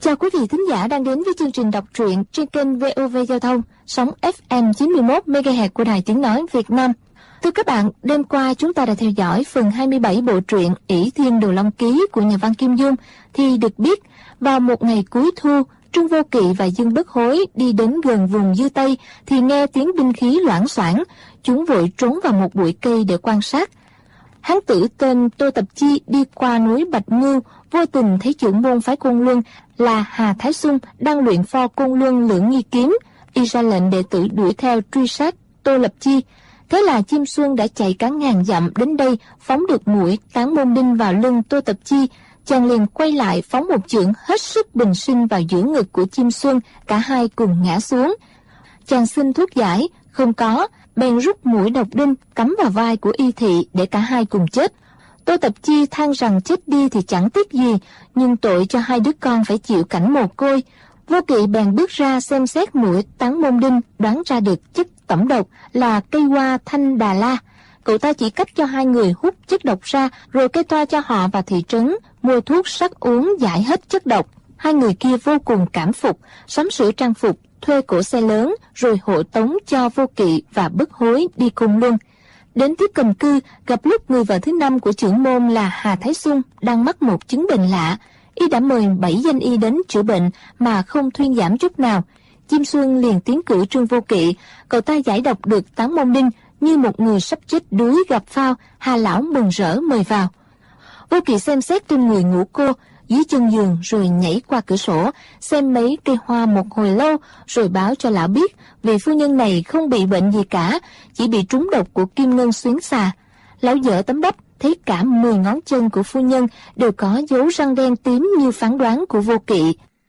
Chào quý vị thính giả đang đến với chương trình đọc truyện trên kênh VOV Giao thông, sóng FM 91 MHz của Đài Tiếng nói Việt Nam. Thưa các bạn, đêm qua chúng ta đã theo dõi phần 27 bộ truyện ỷ Thiên Đồ Long Ký của nhà văn Kim Dung. Thì được biết, vào một ngày cuối thu, Trương Vô Kỵ và Dương Bất Hối đi đến gần vùng Dư Tây thì nghe tiếng binh khí loảng xoảng, chúng vội trốn vào một bụi cây để quan sát. Hán tử tên Tô Tập Chi đi qua núi Bạch Ngưu, vô tình thấy trưởng môn phái Côn Luân là Hà Thái Xung đang luyện pho Côn Luân Lưỡng Nghi kiếm, y ra lệnh đệ tử đuổi theo truy sát Tô Lập Chi. Thế là Chim Xuân đã chạy cả ngàn dặm đến đây, phóng được mũi Tán Môn Đinh vào lưng Tô Tập Chi. Chàng liền quay lại phóng một chưởng hết sức bình sinh vào giữa ngực của Chim Xuân, cả hai cùng ngã xuống. Chàng xin thuốc giải, không có, bèn rút mũi độc đinh cắm vào vai của y thị để cả hai cùng chết. Tô Tập Chi than rằng chết đi thì chẳng tiếc gì, nhưng tội cho hai đứa con phải chịu cảnh mồ côi. Vô Kỵ bèn bước ra xem xét mũi Tán Môn Đinh, đoán ra được chất tẩm độc là cây hoa thanh đà la. Cậu ta chỉ cách cho hai người hút chất độc ra, rồi kê toa cho họ vào thị trấn mua thuốc sắc uống giải hết chất độc. Hai người kia vô cùng cảm phục, sắm sửa trang phục, thuê cỗ xe lớn, rồi hộ tống cho Vô Kỵ và Bất Hối đi Côn Luân. Đến tiếp Cầm Cư, gặp lúc người vợ thứ năm của trưởng môn là Hà Thái Xung đang mắc một chứng bệnh lạ. Y đã mời 7 danh y đến chữa bệnh mà không thuyên giảm chút nào. Chim Xuân liền tiến cử Trương Vô Kỵ, cậu ta giải độc được Tán Môn Đinh như một người sắp chết đuối gặp phao. Hà lão mừng rỡ mời vào. Vô Kỵ xem xét trên người ngũ cô dưới chân giường, rồi nhảy qua cửa sổ xem mấy cây hoa một hồi lâu, rồi báo cho lão biết vị phu nhân này không bị bệnh gì cả, chỉ bị trúng độc của kim ngân xuyến xà. Lão dở tấm đắp, thấy cả 10 ngón chân của phu nhân đều có dấu răng đen tím như phán đoán của Vô Kỵ.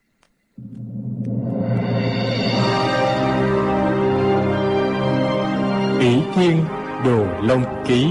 ỷ Thiên Đồ Long Ký.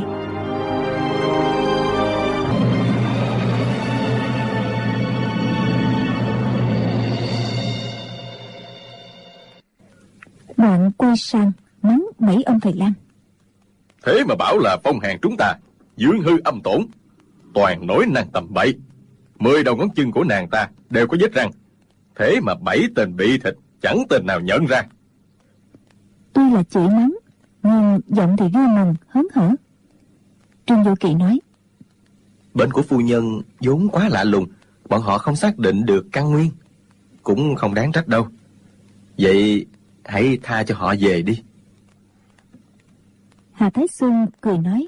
Đoạn quay sang mắng mấy ông thầy lang. Thế mà bảo là phong hàn chúng ta, dưỡng hư âm tổn, toàn nói năng tầm bậy. 10 đầu ngón chân của nàng ta đều có vết răng, thế mà 7 tên bị thịt chẳng tên nào nhận ra. Tuy là chửi mắng, nhưng giọng thì vui mừng hớn hở. Trương Vô Kỵ nói: Bệnh của phu nhân vốn quá lạ lùng, bọn họ không xác định được căn nguyên, cũng không đáng trách đâu. Vậy hãy tha cho họ về đi. Hà Thái Xuân cười nói: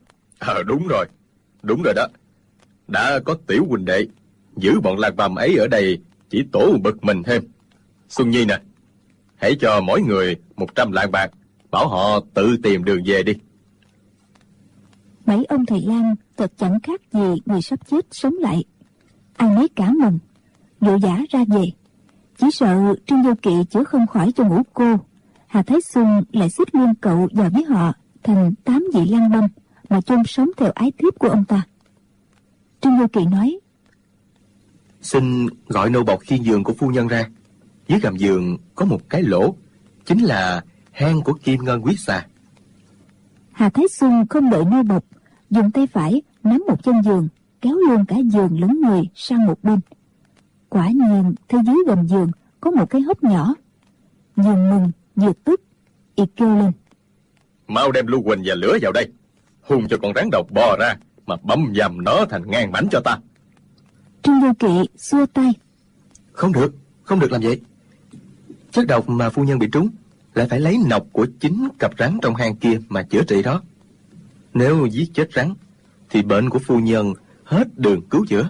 Đúng rồi đó. Đã có tiểu huynh đệ, giữ bọn lạc bầm ấy ở đây chỉ tổ bực mình thêm. Xuân Nhi nè, hãy cho mỗi người 100 lạng bạc, bảo họ tự tìm đường về đi. Mấy ông thầy lang thật chẳng khác gì người sắp chết sống lại, ai nấy cả mừng, vội vã ra về. Chỉ sợ Trương Vô Kỵ chữa không khỏi cho ngũ cô, Hà Thái Xuân lại xích luôn cậu vào với họ thành 8 vị lang băm mà chôn sống theo ái thiếp của ông ta. Trương Vô Kỵ nói: Xin gọi nô bộc khiêng giường của phu nhân ra. Dưới gầm giường có một cái lỗ, chính là hang của kim ngân quyết xà. Hà Thái Xuân không đợi nô bộc, dùng tay phải nắm một chân giường, kéo luôn cả giường lẫn người sang một bên. Quả nhiên thấy dưới gầm giường có một cái hốc nhỏ. Vừa mừng vừa tức, y kêu lên: Mau đem lưu huỳnh và lửa vào đây, hung cho con rắn độc bò ra mà băm dầm nó thành ngàn mảnh cho ta. Trương Vô Kỵ xua tay: Không được làm vậy. Chất độc mà phu nhân bị trúng lại phải lấy nọc của chính cặp rắn trong hang kia mà chữa trị đó. Nếu giết chết rắn thì bệnh của phu nhân hết đường cứu chữa.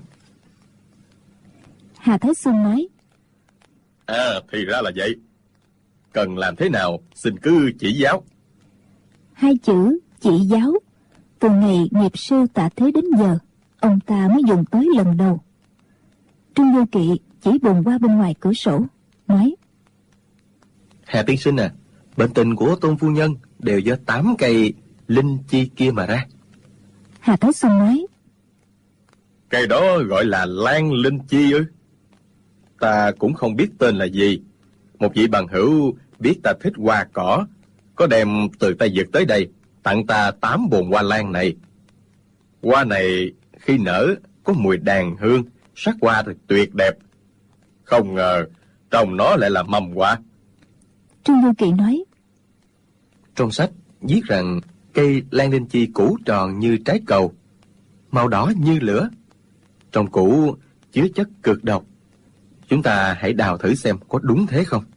Hà Thái Xuân nói: Thì ra là vậy. Cần làm thế nào xin cứ chỉ giáo. Hai chữ chỉ giáo từ ngày nghiệp sư Tạ Thế đến giờ ông ta mới dùng tới lần đầu. Trương Vô Kỵ chỉ bùng qua bên ngoài cửa sổ nói: Hà tiên sinh à, bệnh tình của tôn phu nhân đều do 8 cây linh chi kia mà ra. Hà Thái Xuân nói: Cây đó gọi là lan linh chi ư? Ta cũng không biết tên là gì. Một vị bằng hữu biết ta thích hoa cỏ, có đem từ Tây Vực tới đây tặng ta 8 bồn hoa lan này. Hoa này khi nở có mùi đàn hương, sắc hoa thật tuyệt đẹp. Không ngờ trồng nó lại là mầm họa. Trương Du Kỵ nói. Trong sách viết rằng cây lan linh chi củ tròn như trái cầu, màu đỏ như lửa. Trong củ chứa chất cực độc. Chúng ta hãy đào thử xem có đúng thế không.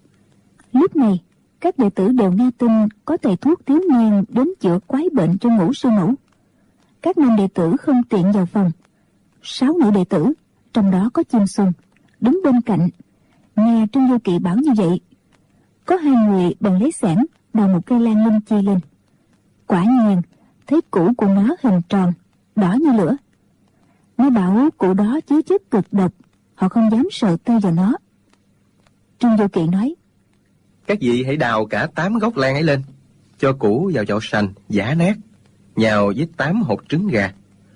Lúc này, các đệ tử đều nghe tin có thầy thuốc thiếu niên đến chữa quái bệnh cho Ngũ sư mẫu. Các nam đệ tử không tiện vào phòng. 6 nữ đệ tử, trong đó có Chim Xuân, đứng bên cạnh, nghe Trương Du Kỵ bảo như vậy. Có 2 người bèn lấy xẻng đào một cây lan linh chi lên. Quả nhiên, thấy củ của nó hình tròn, đỏ như lửa. Nghe bảo củ đó chứa chất cực độc, họ không dám sợ tay vào nó. Trương Du Kỵ nói. Các vị hãy đào cả 8 gốc lan ấy lên, cho củ vào chậu sành giã nát, nhào với 8 hột trứng gà,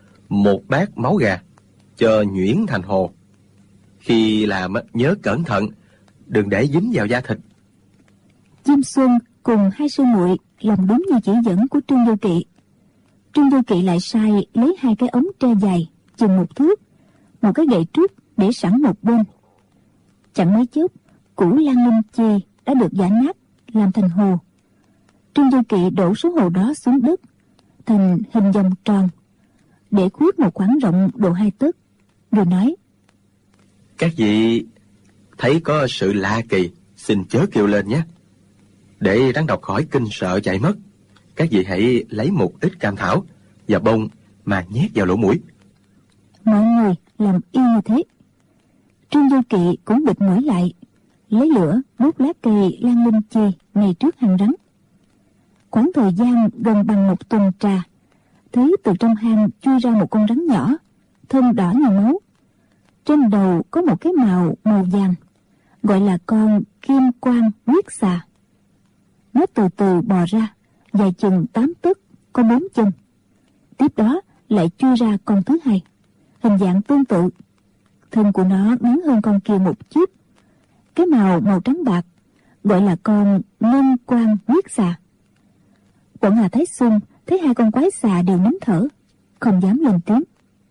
1 bát máu gà, cho nhuyễn thành hồ. Khi làm nhớ cẩn thận, đừng để dính vào da thịt. Chim Xuân cùng 2 sư muội làm đúng như chỉ dẫn của Trương Du Kỵ. Trương Du Kỵ lại sai lấy 2 cái ống tre dài chừng 1 thước, một cái gậy trúc để sẵn một bên. Chẳng mấy chốc, củ lan linh chi đã được giã nát làm thành hồ. Trương Du Kỵ đổ số hồ đó xuống đất thành hình vòng tròn, để khuyết một khoảng rộng độ 2 tấc, rồi nói. Các vị thấy có sự lạ kỳ, xin chớ kêu lên nhé. Để rắn độc khỏi kinh sợ chạy mất, các vị hãy lấy một ít cam thảo và bông mà nhét vào lỗ mũi. Mọi người làm y như thế. Trương Du Kỵ cũng bịt mũi lại, lấy lửa đốt lá cây lan linh chi ngay trước hang rắn. Khoảng thời gian gần bằng 1 tuần trà, thấy từ trong hang chui ra một con rắn nhỏ, thân đỏ như máu. Trên đầu có một cái màu màu vàng, gọi là con kim quan huyết xà. Nó từ từ bò ra, dài chừng 8 tấc, có 4 chân. Tiếp đó lại chui ra con thứ 2, hình dạng tương tự. Thân của nó ngắn hơn con kia một chút, cái màu trắng bạc, gọi là con ngân quan huyết xà. Bọn Hà Thái Xuân thấy 2 con quái xà đều nín thở, không dám lên tiếng.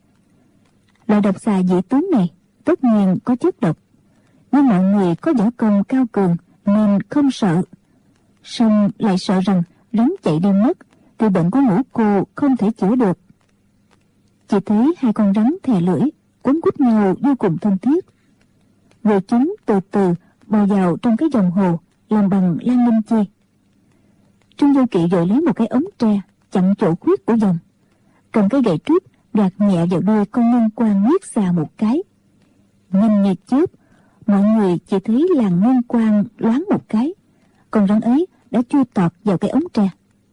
Loại độc xà dị tướng này tất nhiên có chất độc, nhưng mọi người có võ công cao cường nên không sợ. Song lại sợ rằng rắn chạy đi mất thì bệnh của Ngũ cô không thể chữa được. Chỉ thấy 2 con rắn thè lưỡi quấn quýt nhau vô cùng thân thiết, rồi chúng từ từ bò vào trong cái vòng hồ làm bằng lan linh chi. Trương Du Kỵ rồi lấy một cái ống tre chặn chỗ khuyết của vòng, cầm cái gậy trúc gạt nhẹ vào đuôi con ngân quan huyết xà một cái. Nhanh như chớp, mọi người chỉ thấy làn ngân quan loáng một cái, con rắn ấy đã chui tọt vào cái ống tre.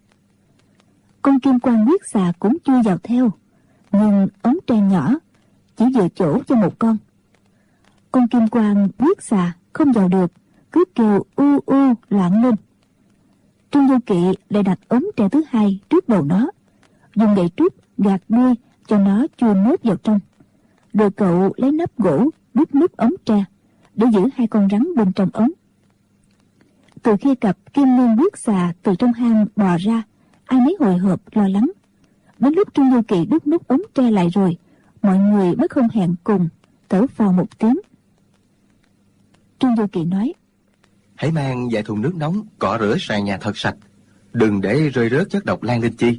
Con kim quan huyết xà cũng chui vào theo, nhưng ống tre nhỏ, chỉ vừa chỗ cho một con. Con kim quan huyết xà không vào được, cứ kêu u u loạn lên. Trương Du Kỵ lại đặt ống tre thứ 2 trước đầu nó, dùng gậy trúc gạt đuôi cho nó chui nốt vào trong. Rồi cậu lấy nắp gỗ đút nút ống tre để giữ 2 con rắn bên trong ống. Từ khi cặp kim liên huyết xà từ trong hang bò ra, ai nấy hồi hộp lo lắng. Đến lúc Trương Du Kỵ đút nút ống tre lại rồi, mọi người mới không hẹn cùng thở phào một tiếng. Trương Du Kỵ nói. Hãy mang vài thùng nước nóng cọ rửa sàn nhà thật sạch, đừng để rơi rớt chất độc lan linh chi.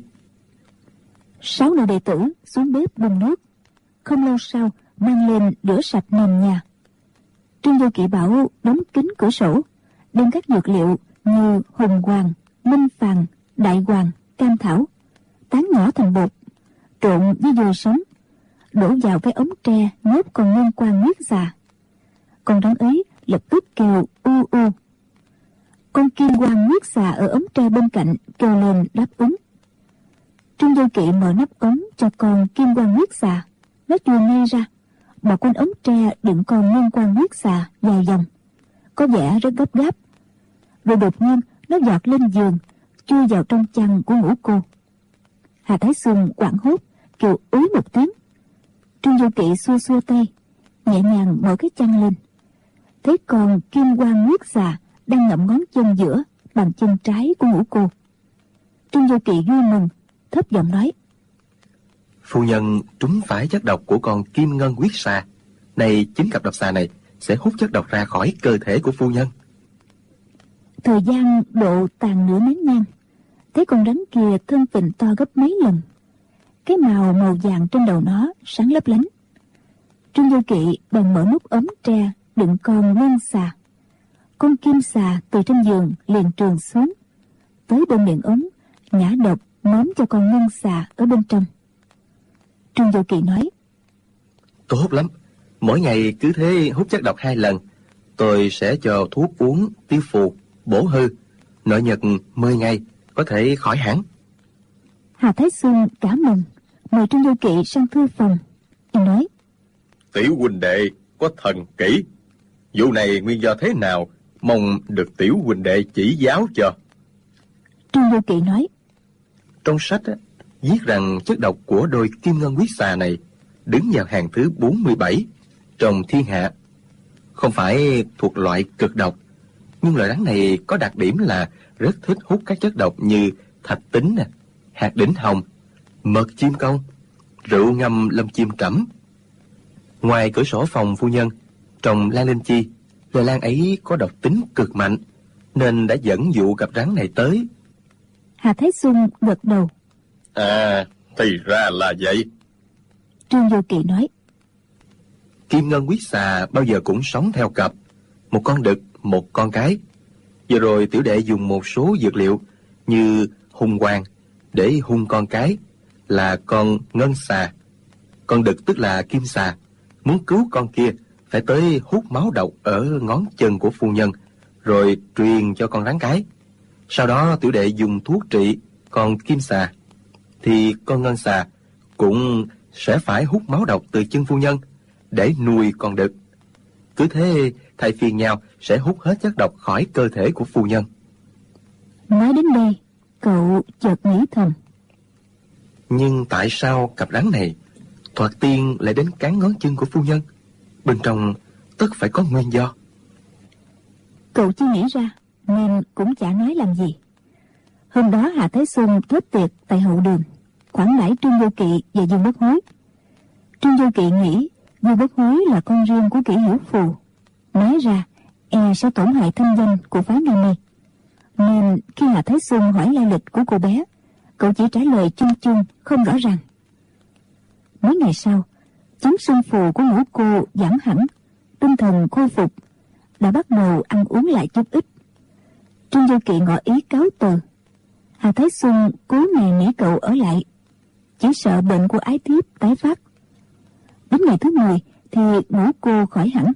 6 nữ đệ tử xuống bếp đun nước. Không lâu sau mang lên rửa sạch nền nhà. Trương Du Kỵ bảo đóng kín cửa sổ, đem các dược liệu như hùng hoàng, minh phàn, đại hoàng, cam thảo tán nhỏ thành bột, trộn với dừa sống, đổ vào cái ống tre nhốt con ngân quan huyết xà. Con rắn ấy lập tức kêu u u. Con kim quan huyết xà ở ống tre bên cạnh kêu lên đáp ứng. Trương Du Kỵ mở nắp ống cho con kim quan huyết xà, nó chui ngay ra, bỏ quanh ống tre đựng con ngân quan huyết xà dài dòng, có vẻ rất gấp gáp. Rồi đột nhiên nó giọt lên giường, chui vào trong chăn của Ngũ cô. Hà Thái Xuân hoảng hốt kêu úi một tiếng. Trương Du Kỵ xua xua tay, nhẹ nhàng mở cái chăn lên, thấy con kim quan huyết xà đang ngậm ngón chân giữa bằng chân trái của Ngũ cô. Trương Du Kỵ vui mừng, thấp giọng nói. Phu nhân trúng phải chất độc của con kim ngân huyết xà. Này chính cặp độc xà này sẽ hút chất độc ra khỏi cơ thể của phu nhân. Thời gian độ tàn nửa nén nhang, thấy con rắn kia thân phình to gấp mấy lần. Cái màu vàng trên đầu nó sáng lấp lánh. Trương Vô Kỵ bèn mở nút ống tre đựng con ngân xà. Con kim xà từ trên giường liền trườn xuống, tới bên miệng ống, nhả độc ném cho con ngân xà ở bên trong. Trương Vô Kỵ nói: Tốt lắm, mỗi ngày cứ thế hút chất độc 2 lần. Tôi sẽ cho thuốc uống tiêu phù, bổ hư, nội nhật 10 ngày có thể khỏi hẳn. Hà Thái Xuân cảm mừng, mời Trương Vô Kỵ sang thư phòng. Y nói: Tiểu huynh đệ có thần kỹ, vụ này nguyên do thế nào, mong được tiểu huynh đệ chỉ giáo cho. Trương Vô Kỵ nói: Trong sách viết rằng chất độc của đôi kim ngân huyết xà này đứng vào hàng thứ 47 trong thiên hạ. Không phải thuộc loại cực độc, nhưng loài rắn này có đặc điểm là rất thích hút các chất độc như thạch tín, hạt đỉnh hồng, mật chim công, rượu ngâm lâm chim trẫm. Ngoài cửa sổ phòng phu nhân trồng lan linh chi, loài lan ấy có độc tính cực mạnh, nên đã dẫn dụ cặp rắn này tới. Hà Thái Xuân gật đầu: Thì ra là vậy. Trương Vô Kỵ nói: Kim ngân huyết xà bao giờ cũng sống theo cặp, một con đực, một con cái. Vừa rồi tiểu đệ dùng một số dược liệu như hung quang để hung con cái là con ngân xà. Con đực tức là kim xà. Muốn cứu con kia phải tới hút máu độc ở ngón chân của phu nhân, rồi truyền cho con rắn cái. Sau đó tiểu đệ dùng thuốc trị con kim xà, thì con ngân xà cũng sẽ phải hút máu độc từ chân phu nhân để nuôi con đực. Cứ thế thay phiên nhau sẽ hút hết chất độc khỏi cơ thể của phu nhân. Nói đến đây, cậu chợt nghĩ thầm: Nhưng tại sao cặp rắn này thoạt tiên lại đến cắn ngón chân của phu nhân? Bên trong tất phải có nguyên do. Cậu chưa nghĩ ra nên cũng chả nói làm gì. Hôm đó Hà Thái Xuân thết tiệc tại hậu đường, khoản đãi Trương Vô Kỵ và Dương Bất Hối. Trương Vô Kỵ nghĩ Dương Bất Hối là con riêng của Kỷ Hiểu Phù, nói ra e sẽ tổn hại thanh danh của phái Nga Mi. Nên khi Hà Thái Xuân hỏi lai lịch của cô bé, cậu chỉ trả lời chung chung, không rõ ràng. Mấy ngày sau, chứng sưng phù của ngũ cô giảm hẳn, tinh thần khôi phục, đã bắt đầu ăn uống lại chút ít. Trương Vô Kỵ ngỏ ý cáo từ. Hà Thái Xuân cố nài nỉ cậu ở lại, chỉ sợ bệnh của ái thiếp tái phát. Đến ngày thứ 10 thì ngũ cô khỏi hẳn.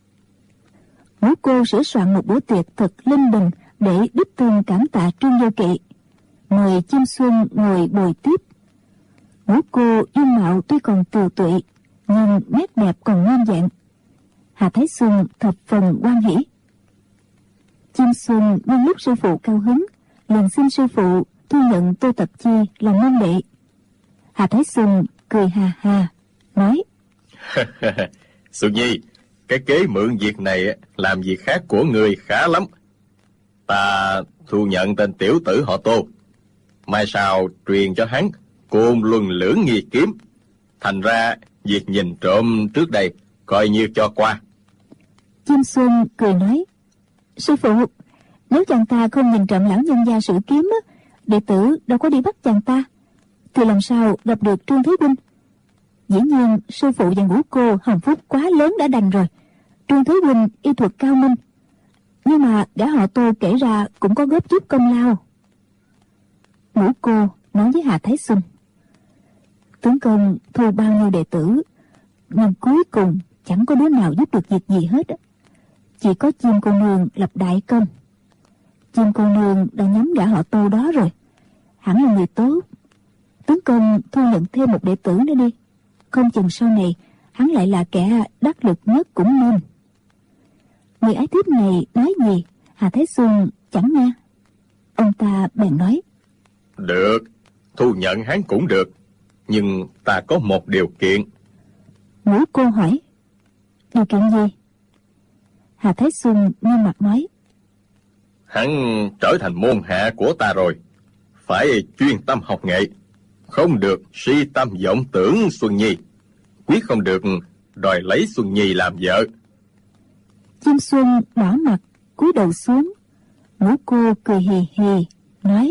Ngũ cô sửa soạn một bữa tiệc thật linh đình để đích thân cảm tạ Trương Vô Kỵ, mời Chim Xuân ngồi bồi tiếp. Ngũ cô dung mạo tuy còn tiều tụy, nhưng nét đẹp còn nguyên vẹn. Hà Thái Xuân thập phần hoan hỉ. Chim Xuân nhân lúc sư phụ cao hứng, liền xin sư phụ thu nhận Tô Tập Chi làm môn đệ. Hà Thái Xuân cười hà hà, nói: Xuân Nhi, cái kế mượn việc này làm việc khác của người khá lắm. Ta thu nhận tên tiểu tử họ Tô, mai sau truyền cho hắn Côn Luân Lưỡng Nghi kiếm. Thành ra việc nhìn trộm trước đây coi như cho qua. Chim Xuân cười nói: Sư phụ, nếu chàng ta không nhìn trộm lão nhân gia sử kiếm, đệ tử đâu có đi bắt chàng ta, thì làm sao gặp được Trương Thế Huynh? Dĩ nhiên sư phụ và ngũ cô hồng phúc quá lớn đã đành rồi. Trương Thế Huynh y thuật cao minh, nhưng mà gã họ Tô kể ra cũng có góp chút công lao. Ngũ cô nói với Hà Thái Xuân: Tướng công thu bao nhiêu đệ tử, nhưng cuối cùng chẳng có đứa nào giúp được việc gì hết. Chỉ có Chim cô nương lập đại công. Chim cô nương đã nhắm gã họ Tô đó rồi, hẳn là người tốt. Tướng công thu nhận thêm một đệ tử nữa đi, không chừng sau này hắn lại là kẻ đắc lực nhất cũng nên. Người ái thiếp này nói gì Hà Thái Xuân chẳng nghe. Ông ta bèn nói: Được, thu nhận hắn cũng được, nhưng ta có một điều kiện. Ngũ cô hỏi: Điều kiện gì? Hà Thái Xuân nghiêm mặt nói: Hắn trở thành môn hạ của ta rồi, phải chuyên tâm học nghệ, không được si tâm vọng tưởng Xuân Nhi, quyết không được đòi lấy Xuân Nhi làm vợ. Chim Xuân đỏ mặt, cúi đầu xuống. Ngũ Cô cười hì hì, nói: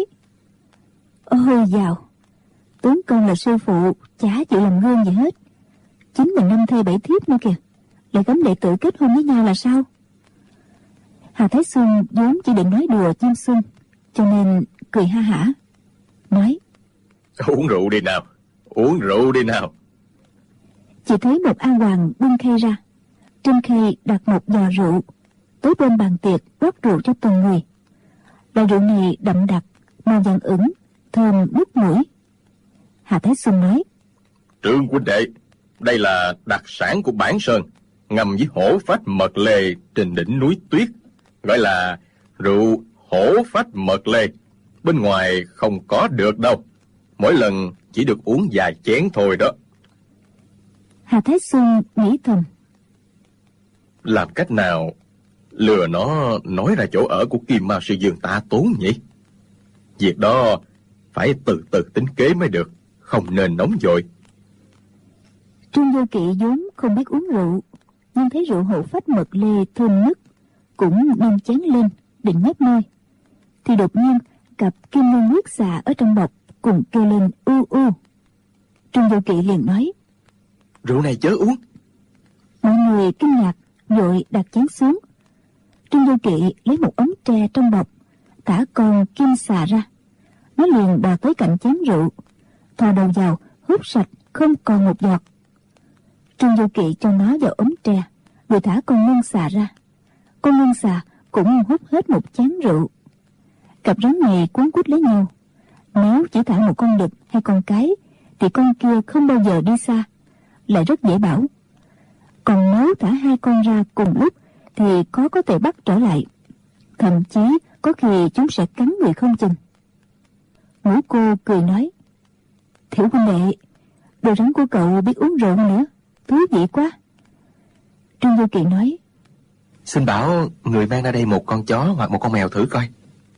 Ôi dào, tướng công là sư phụ, chả chịu làm gương gì hết. Chính mình 5 thê 7 thiếp nữa kìa, lại cấm đệ tử kết hôn với nhau là sao? Hà Thái Xuân vốn chỉ định nói đùa Chim Xuân, cho nên cười ha hả, nói: Uống rượu đi nào, uống rượu đi nào. Chỉ thấy một A Hoàng bưng khay ra, trên khay đặt một giò rượu, tới bên bàn tiệc rót rượu cho từng người. Loại rượu này đậm đặc, màu vàng ửng, thơm nước mũi. Hà Thái Xuân nói: Trương huynh đệ, đây là đặc sản của Bản Sơn, ngâm với hổ phách mật lê trên đỉnh núi tuyết, gọi là rượu hổ phách mật lê. Bên ngoài không có được đâu, mỗi lần chỉ được uống vài chén thôi đó. Hà Thái Xuân nghĩ thầm: Làm cách nào lừa nó nói ra chỗ ở của Kim Ma Sư Dương ta tốn nhỉ? Việc đó phải từ từ tính kế mới được, không nên nóng vội. Trương Vô Kỵ vốn không biết uống rượu, nhưng thấy rượu hổ phách mật lê thơm nức, cũng nâng chén lên định nhấp môi, thì đột nhiên cặp kim ngân huyết xà ở trong bọc cùng kêu lên u u. Trương Vô Kỵ liền nói: Rượu này chớ uống. Mọi người kinh ngạc, vội đặt chén xuống. Trương Vô Kỵ lấy một ống tre trong bọc, thả con kim xà ra. Nó liền bò tới cạnh chén rượu, thò đầu vào hút sạch không còn một giọt. Trương Vô Kỵ cho nó vào ống tre, rồi thả con ngân xà ra. Con ngân xà cũng hút hết một chén rượu. Cặp rắn này cuốn quýt lấy nhau. Nếu chỉ thả một con đực hay con cái, thì con kia không bao giờ đi xa, lại rất dễ bảo. Còn nếu thả 2 con ra cùng lúc thì có thể bắt trở lại. Thậm chí có khi chúng sẽ cắn người không chừng. Ngũ Cô cười nói: Thiểu huynh đệ, đồ rắn của cậu biết uống rượu nữa, thú vị quá. Trương Vô Kỵ nói: Xin bảo người mang ra đây một con chó hoặc một con mèo thử coi.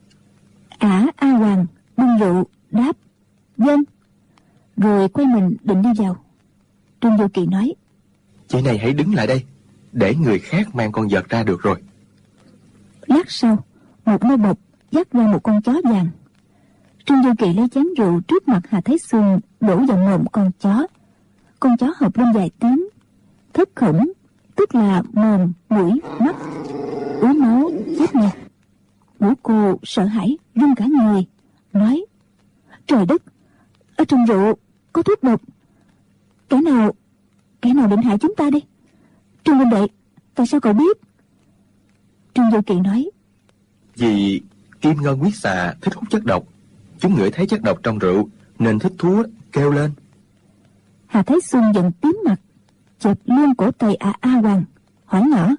A Hoàng bưng rượu đáp: Vâng. Rồi quay mình định đi vào. Trương Vô Kỵ nói: Chị này hãy đứng lại đây, để người khác mang con vật ra được rồi. Lát sau, một nô bộc dắt ra một con chó vàng. Trương Vô Kỵ lấy chén rượu trước mặt Hà Thái Xuân đổ vào mồm con chó. Con chó hợp lên vài tiếng, thất khổng, tức là mồm, mũi, mắt, ứa máu chết ngay. Ngũ Cô sợ hãi run cả người, nói: Trời đất, ở trong rượu có thuốc độc. Kẻ nào định hại chúng ta đi? Trương huynh đệ, tại sao cậu biết? Trương Vô Kỵ nói: Vì kim ngân huyết xà thích hút chất độc. Chúng ngửi thấy chất độc trong rượu nên thích thú kêu lên. Hà Thái Xuân giận tím mặt, chộp luôn cổ tay A Hoàng, hỏi nhỏ: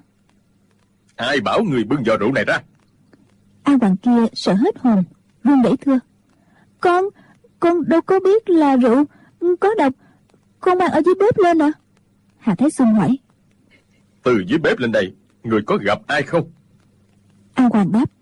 Ai bảo người bưng giò rượu này ra? A Hoàng kia sợ hết hồn, run rẩy thưa: Con đâu có biết là rượu có độc, con mang ở dưới bếp lên à? Hà Thái Xuân hỏi: Từ dưới bếp lên đây, người có gặp ai không? A Hoàng đáp: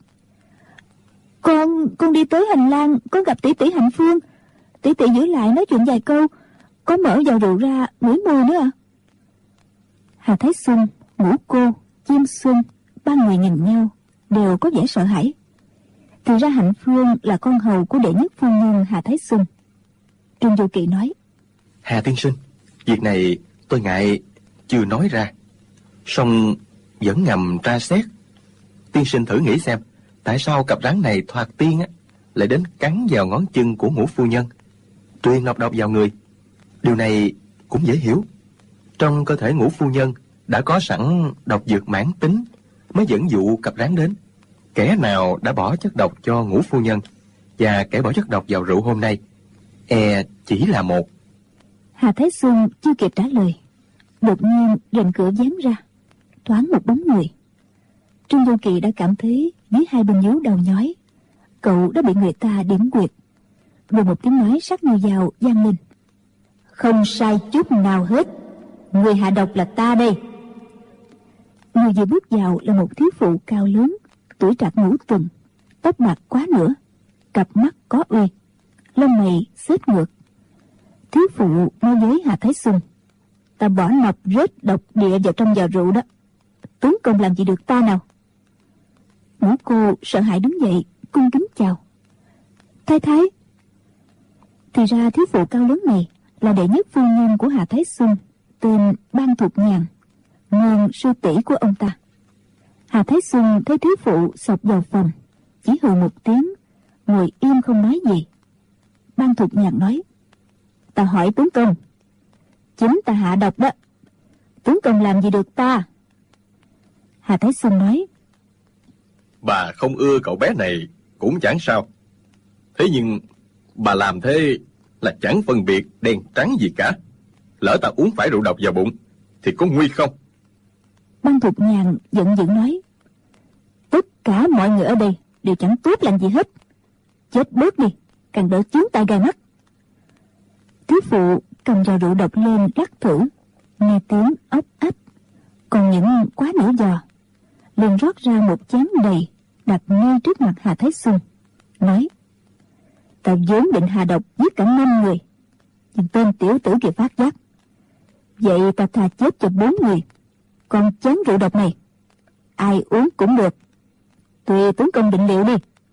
Con đi tới hành lang, có gặp tỷ tỷ Hạnh Phương. Tỷ tỷ giữ lại nói chuyện vài câu, có mở giò rượu ra ngửi mùi nữa à? Hà Thái Xuân, Ngũ Cô, Chim Xuân, 3 người nhìn nhau, đều có vẻ sợ hãi. Thì ra Hạnh Phương là con hầu của đệ nhất phu nhân Hà Thái Xuân. Trương Vô Kỵ nói: Hà tiên sinh, việc này tôi ngại chưa nói ra, song vẫn ngầm tra xét. Tiên sinh thử nghĩ xem, tại sao cặp rắn này thoạt tiên lại đến cắn vào ngón chân của Ngũ phu nhân, truyền nọc độc vào người. Điều này cũng dễ hiểu. Trong cơ thể Ngũ phu nhân đã có sẵn độc dược mãn tính, mới dẫn dụ cặp rắn đến. Kẻ nào đã bỏ chất độc cho Ngũ phu nhân và kẻ bỏ chất độc vào rượu hôm nay chỉ là một. Hà Thái Xuân chưa kịp trả lời, đột nhiên rèm cửa vén ra, thoáng một bóng người. Trương Vô Kỵ đã cảm thấy dưới 2 bên vú đau nhói, cậu đã bị người ta điểm quyệt. Rồi một tiếng nói sắc như dao vang lên: Không sai chút nào hết, người hạ độc là ta đây. Người vừa bước vào là một thiếu phụ cao lớn, tuổi trạc ngũ tuần, tóc bạc quá nửa, cặp mắt có uy, lông mày xếp ngược. Thiếu phụ nói với Hà Thái Xuân: Ta bỏ nọc rết độc địa vào trong giò rượu đó, tướng công làm gì được ta nào? Ngũ cô sợ hãi đứng dậy, cung kính chào. Thái thái. Thì ra thiếu phụ cao lớn này là đệ nhất phu nhân của Hà Thái Xuân, tên Ban Thục Nhàn, nguyên sư tỷ của ông ta. Hà Thái Xuân thấy thiếu phụ xộc vào phòng, chỉ hừ một tiếng, ngồi im không nói gì. Ban Thục Nhàn nói: Ta hỏi tướng công. Chính ta hạ độc đó. Tướng công làm gì được ta? Hà Thái Xuân nói: Bà không ưa cậu bé này cũng chẳng sao. Thế nhưng bà làm thế là chẳng phân biệt đen trắng gì cả. Lỡ ta uống phải rượu độc vào bụng thì có nguy không? Ban Thục Nhàn giận dữ nói: Tất cả mọi người ở đây đều chẳng tốt lành gì hết. Chết bớt đi, càng đỡ chướng tai gai mắt. Thiếu phụ cầm rào rượu độc lên lắc thử, nghe tiếng ốc ách, còn những quá nửa giò, liền rót ra một chén đầy, đặt ngay trước mặt Hà Thái Xuân, nói: Ta vốn định hạ độc giết cả 5 người, nhưng tên tiểu tử kia phát giác, vậy ta tha chết cho 4 người. Còn chén rượu độc này, ai uống cũng được, tùy tướng công định liệu đi.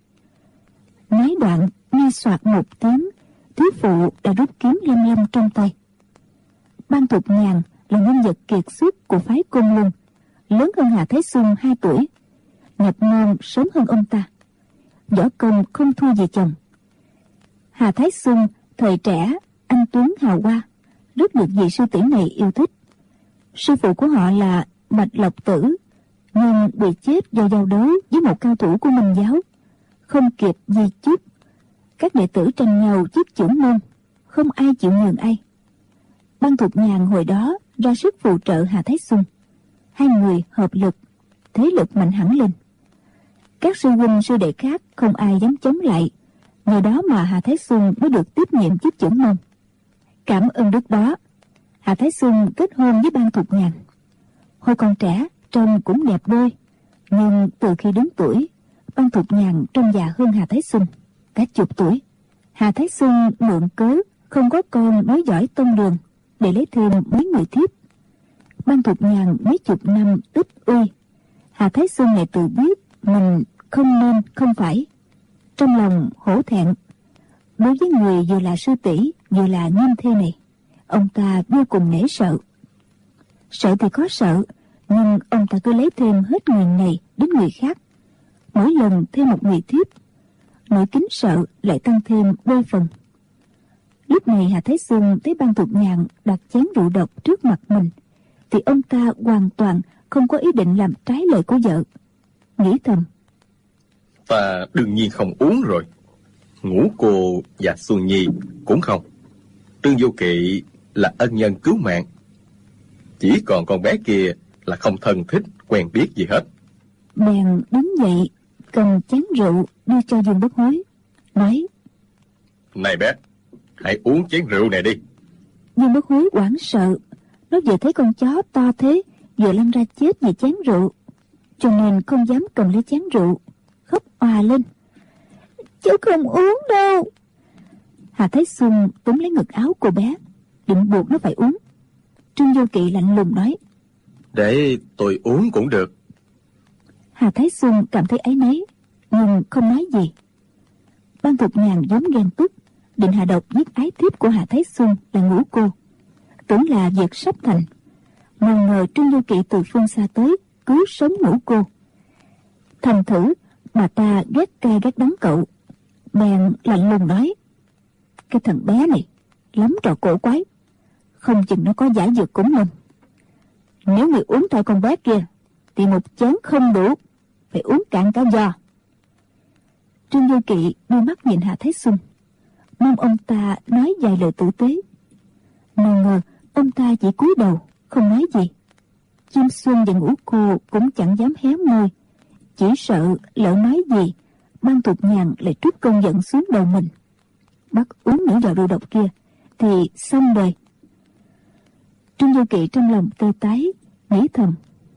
Nói đoạn, nghe soạt một tiếng, thiếu phụ đã rút kiếm lăm lăm trong tay. Ban Thục Nhàn là nhân vật kiệt xuất của phái Côn Luân, lớn hơn Hà Thái Xuân 2 tuổi, nhập môn sớm hơn ông ta, võ công không thua gì chồng. Hà Thái Xuân thời trẻ anh tuấn hào hoa, rất được vị sư tỷ này yêu thích. Sư phụ của họ là Bạch Lộc Tử, nhưng bị chết do giao đấu với một cao thủ của Minh giáo, không kịp di chúc. Các đệ tử tranh nhau chức trưởng môn, không ai chịu nhường ai. Ban Thục Nhàn hồi đó ra sức phụ trợ Hà Thái Xuân, hai người hợp lực, thế lực mạnh hẳn lên. Các sư huynh sư đệ khác không ai dám chống lại, nhờ đó mà Hà Thái Xuân mới được tiếp nhiệm chức trưởng môn. Cảm ơn đức đó, Hà Thái Xuân kết hôn với Ban Thục Nhàn. Hồi còn trẻ trông cũng đẹp đôi, nhưng từ khi đến tuổi, Ban Thục Nhàn trông già hơn Hà Thái Xuân cả chục tuổi. Hà Thái Xuân mượn cớ không có con nối dõi tông đường để lấy thêm mấy người thiếp. Ban Thục Nhàn mấy chục năm ít uy, Hà Thái Xuân lại tự biết mình không nên không phải, trong lòng hổ thẹn. Đối với người vừa là sư tỷ vừa là nghiêm thê này, ông ta vô cùng nể sợ. Sợ thì có sợ, nhưng ông ta cứ lấy thêm hết người này đến người khác, mỗi lần thêm một người thiếp, nỗi kính sợ lại tăng thêm đôi phần. Lúc này Hà Thái Xuân thấy Ban Thục Nhàn đặt chén rượu độc trước mặt mình, thì ông ta hoàn toàn không có ý định làm trái lời của vợ. Nghĩ thầm: Ta đương nhiên không uống rồi. Ngũ cô và Xuân Nhi cũng không. Trương Vô Kỵ là ân nhân cứu mạng, chỉ còn con bé kia là không thân thích quen biết gì hết. Bèn đứng dậy cầm chén rượu đưa cho Dương Bất Hối, nói: Này bé, hãy uống chén rượu này đi. Dương Bất Hối hoảng sợ, nó vừa thấy con chó to thế vừa lăn ra chết vì chén rượu, cho nên không dám cầm lấy chén rượu, khóc òa lên: Cháu không uống đâu. Hà Thái Xuân túm lấy ngực áo cô bé, định buộc nó phải uống. Trương Vô Kỵ lạnh lùng nói: Để tôi uống cũng được. Hà Thái Xuân cảm thấy áy náy, nhưng không nói gì. Ban Thục Nhàn vốn ghen tức, định hạ độc giết ái thiếp của Hà Thái Xuân là Ngũ cô, tưởng là việc sắp thành. Nào ngờ Trương Vô Kỵ từ phương xa tới cứu sống Ngũ cô. Thành thử bà ta ghét cay ghét đắng cậu, bèn lạnh lùng nói: Cái thằng bé này lắm trò cổ quái, không chừng nó có giả dược cũng nên. Nếu người uống theo con bé kia thì một chén không đủ, phải uống cạn cả giò. Trương Vô Kỵ đưa mắt nhìn Hà Thái Xuân, mong ông ta nói vài lời tử tế. Nào ngờ ông ta chỉ cúi đầu không nói gì. Chim Xuân và Ngũ cô cũng chẳng dám hé môi, chỉ sợ lỡ nói gì Ban Thục Nhàn lại trút cơn giận xuống đầu mình, bắt uống những giọt rượu độc kia thì xong đời. Trương Vô Kỵ trong lòng tê tái, nghĩ thầm: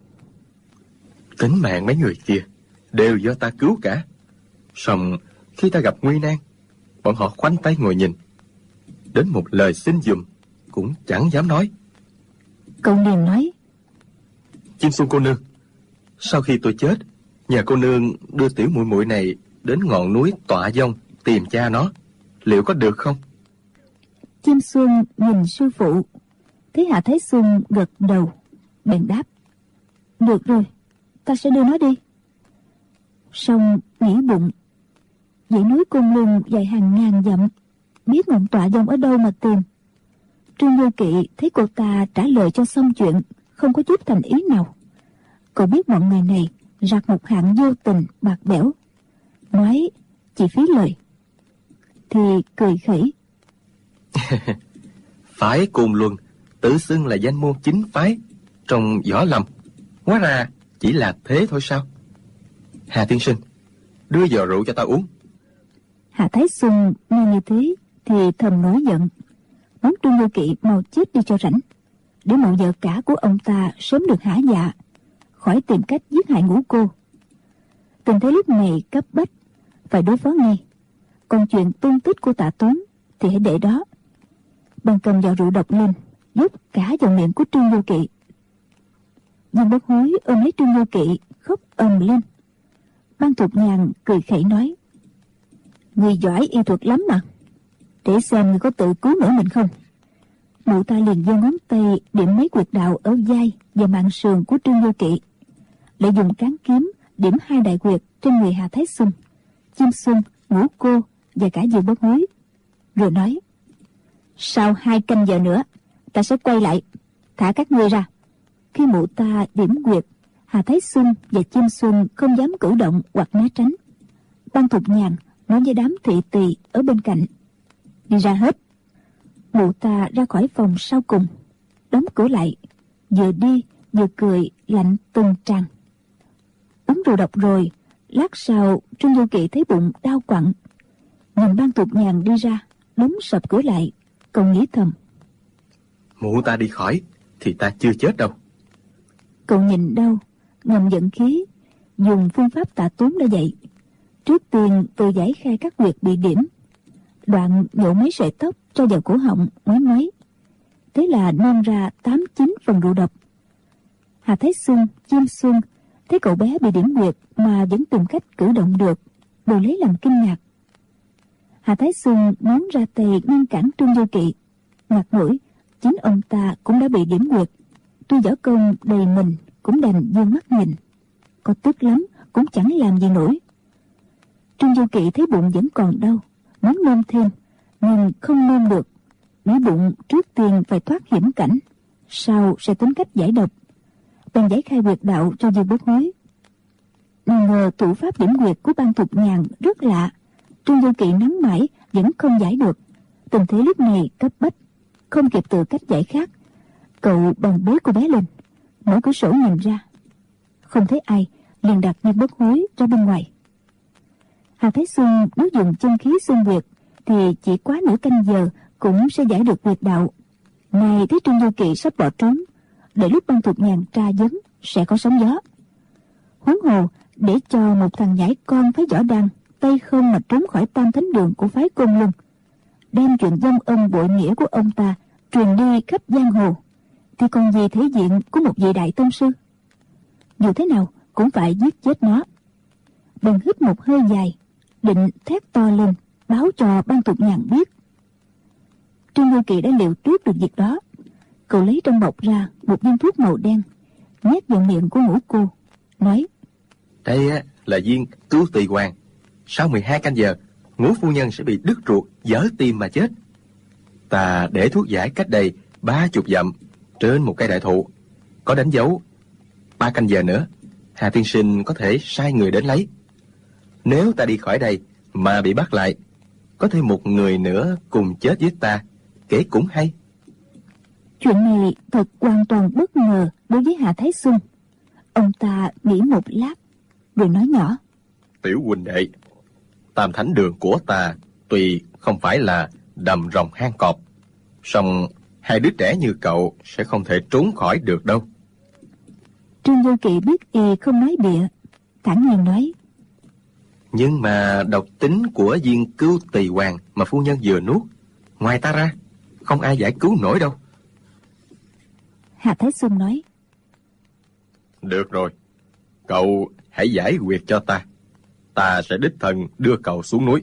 Tính mạng mấy người kia đều do ta cứu cả. Song khi ta gặp nguy nan, bọn họ khoanh tay ngồi nhìn, đến một lời xin giùm cũng chẳng dám nói. Cậu liền nói: Chim Xuân cô nương, Sau khi tôi chết, nhà cô nương đưa tiểu muội muội này đến ngọn núi Tọa Vong tìm cha nó, liệu có được không? Chim Xuân nhìn sư phụ, thấy Hạ Thái Xuân gật đầu, bèn đáp: được rồi, ta sẽ đưa nó đi. Xong nghĩ bụng, dãy núi Côn Luân dài hàng ngàn dặm, biết ngọn Tọa Vong ở đâu mà tìm. Trương Vô Kỵ thấy cô ta trả lời cho xong chuyện, không có chút thành ý nào. Cậu biết bọn người này rạc một hạng vô tình bạc bẽo, nói chỉ phí lời, thì cười khẩy. Phái Côn Luân tự xưng là danh môn chính phái trong võ lâm, hóa ra chỉ là thế thôi sao? Hà tiên sinh, đưa giò rượu cho ta uống. Hạ Thái Xuân nghe như thế thì thầm nổi giận, muốn Trương Vô Kỵ mau chết đi cho rảnh, để mụ vợ cả của ông ta sớm được hả dạ, khỏi tìm cách giết hại Ngũ cô. Tình thế lúc này cấp bách, phải đối phó ngay. Còn chuyện tung tích của Tạ Tốn thì hãy để đó. Bằng cầm giò rượu độc lên, dốc cả vào miệng của Trương Vô Kỵ. Dương Bất Hối ôm lấy Trương Vô Kỵ khóc ầm lên. Ban Thục Nhàn cười khẩy nói: người giỏi y thuật lắm mà, để xem người có tự cứu nổi mình không. Mụ ta liền giơ ngón tay điểm mấy quyệt đạo ở vai và mạng sườn của Trương Vô Kỵ, lại dùng cán kiếm điểm 2 đại quyệt trên người Hà Thái Xuân, Chim Xuân, Ngũ cô và cả Dương Bất Hối, rồi nói: sau 2 canh giờ nữa ta sẽ quay lại thả các ngươi ra. Khi mụ ta điểm quyệt, Hà Thái Xuân và Chim Xuân không dám cử động hoặc né tránh. Ban Thục Nhàn nói với đám thị tỳ ở bên cạnh: đi ra hết. Mụ ta ra khỏi phòng sau cùng, đóng cửa lại, vừa đi vừa cười lạnh từng tràng. Uống rượu độc rồi, lát sau Trương Vô Kỵ thấy bụng đau quặn, nhìn Ban Thục Nhàn đi ra, đóng sập cửa lại. Cậu nghĩ thầm: mụ ta đi khỏi thì ta chưa chết đâu. Cậu nhìn đâu, ngầm giận khí, dùng phương pháp Tạ Tốn đã dạy. Trước tiên tự giải khai các huyệt bị điểm, đoạn nhổ mấy sợi tóc cho vào cổ họng ngoáy ngoáy. Thế là nôn ra 8-9 phần rượu độc. Hà Thái Xuân, Chim Xuân thấy cậu bé bị điểm huyệt mà vẫn tìm cách cử động được, đều lấy làm kinh ngạc. Hà Thái Xuân muốn ra tay ngăn cản Trương Vô Kỵ, ngặt nổi chính ông ta cũng đã bị điểm huyệt, tuy võ công đầy mình cũng đành dương mắt nhìn, có tức lắm cũng chẳng làm gì nổi. Trương Vô Kỵ thấy bụng vẫn còn đau, muốn nôn thêm nhưng không nôn được, nghĩ bụng trước tiên phải thoát hiểm cảnh, sau sẽ tính cách giải độc, bèn giải khai huyệt đạo cho Dương Bất Hối. Nào ngờ thủ pháp điểm huyệt của Ban Thục Nhàn rất lạ, Trương Vô Kỵ nắng mãi vẫn không giải được. Tình thế lúc này cấp bách, không kịp tự cách giải khác, cậu bèn bế cô bé lên, mở cửa sổ nhìn ra, không thấy ai, liền đặt Dương Bất Hối ra bên ngoài. Hà Thái Xuân nếu dùng chân khí xung huyệt thì chỉ quá nửa canh giờ cũng sẽ giải được huyệt đạo. Này thấy Trương Vô Kỵ sắp bỏ trốn, để lúc Ban Thục Nhàn tra vấn sẽ có sóng gió. Huống hồ để cho một thằng nhãi con phái võ đăng tay không mà trốn khỏi Tam Thánh Đường của phái Côn Luân, đem chuyện dông ân bội nghĩa của ông ta truyền đi khắp giang hồ, thì còn gì thể diện của một vị đại tông sư. Dù thế nào cũng phải giết chết nó. Bèn hít một hơi dài, định thét to lên báo cho Ban Thục Nhàn biết. Trương Vô Kỵ đã liệu trước được việc đó. Cậu lấy trong bọc ra một viên thuốc màu đen, nhét vào miệng của Ngũ cô, nói: đây là viên cứu tỳ hoàng. Sau 12 canh giờ, Ngũ phu nhân sẽ bị đứt ruột, vỡ tim mà chết. Ta để thuốc giải cách đây 30 dặm trên một cây đại thụ, có đánh dấu. 3 canh giờ nữa, Hà tiên sinh có thể sai người đến lấy. Nếu ta đi khỏi đây mà bị bắt lại, có thêm một người nữa cùng chết với ta, kể cũng hay. Chuyện này thật hoàn toàn bất ngờ đối với Hà Thái Xuân. Ông ta nghĩ một lát rồi nói nhỏ: Tiểu huynh đệ, Tam Thánh Đường của ta tuy không phải là đầm rồng hang cọp, song 2 đứa trẻ như cậu sẽ không thể trốn khỏi được đâu. Trương Vô Kỵ biết y không nói bịa, thẳng nhiên nói: Nhưng mà độc tính của viên cứu tỳ hoàng mà phu nhân vừa nuốt, ngoài ta ra không ai giải cứu nổi đâu. Hà Thái Xuân nói: Được rồi, Cậu hãy giải huyệt cho ta. Ta sẽ đích thân đưa cậu xuống núi.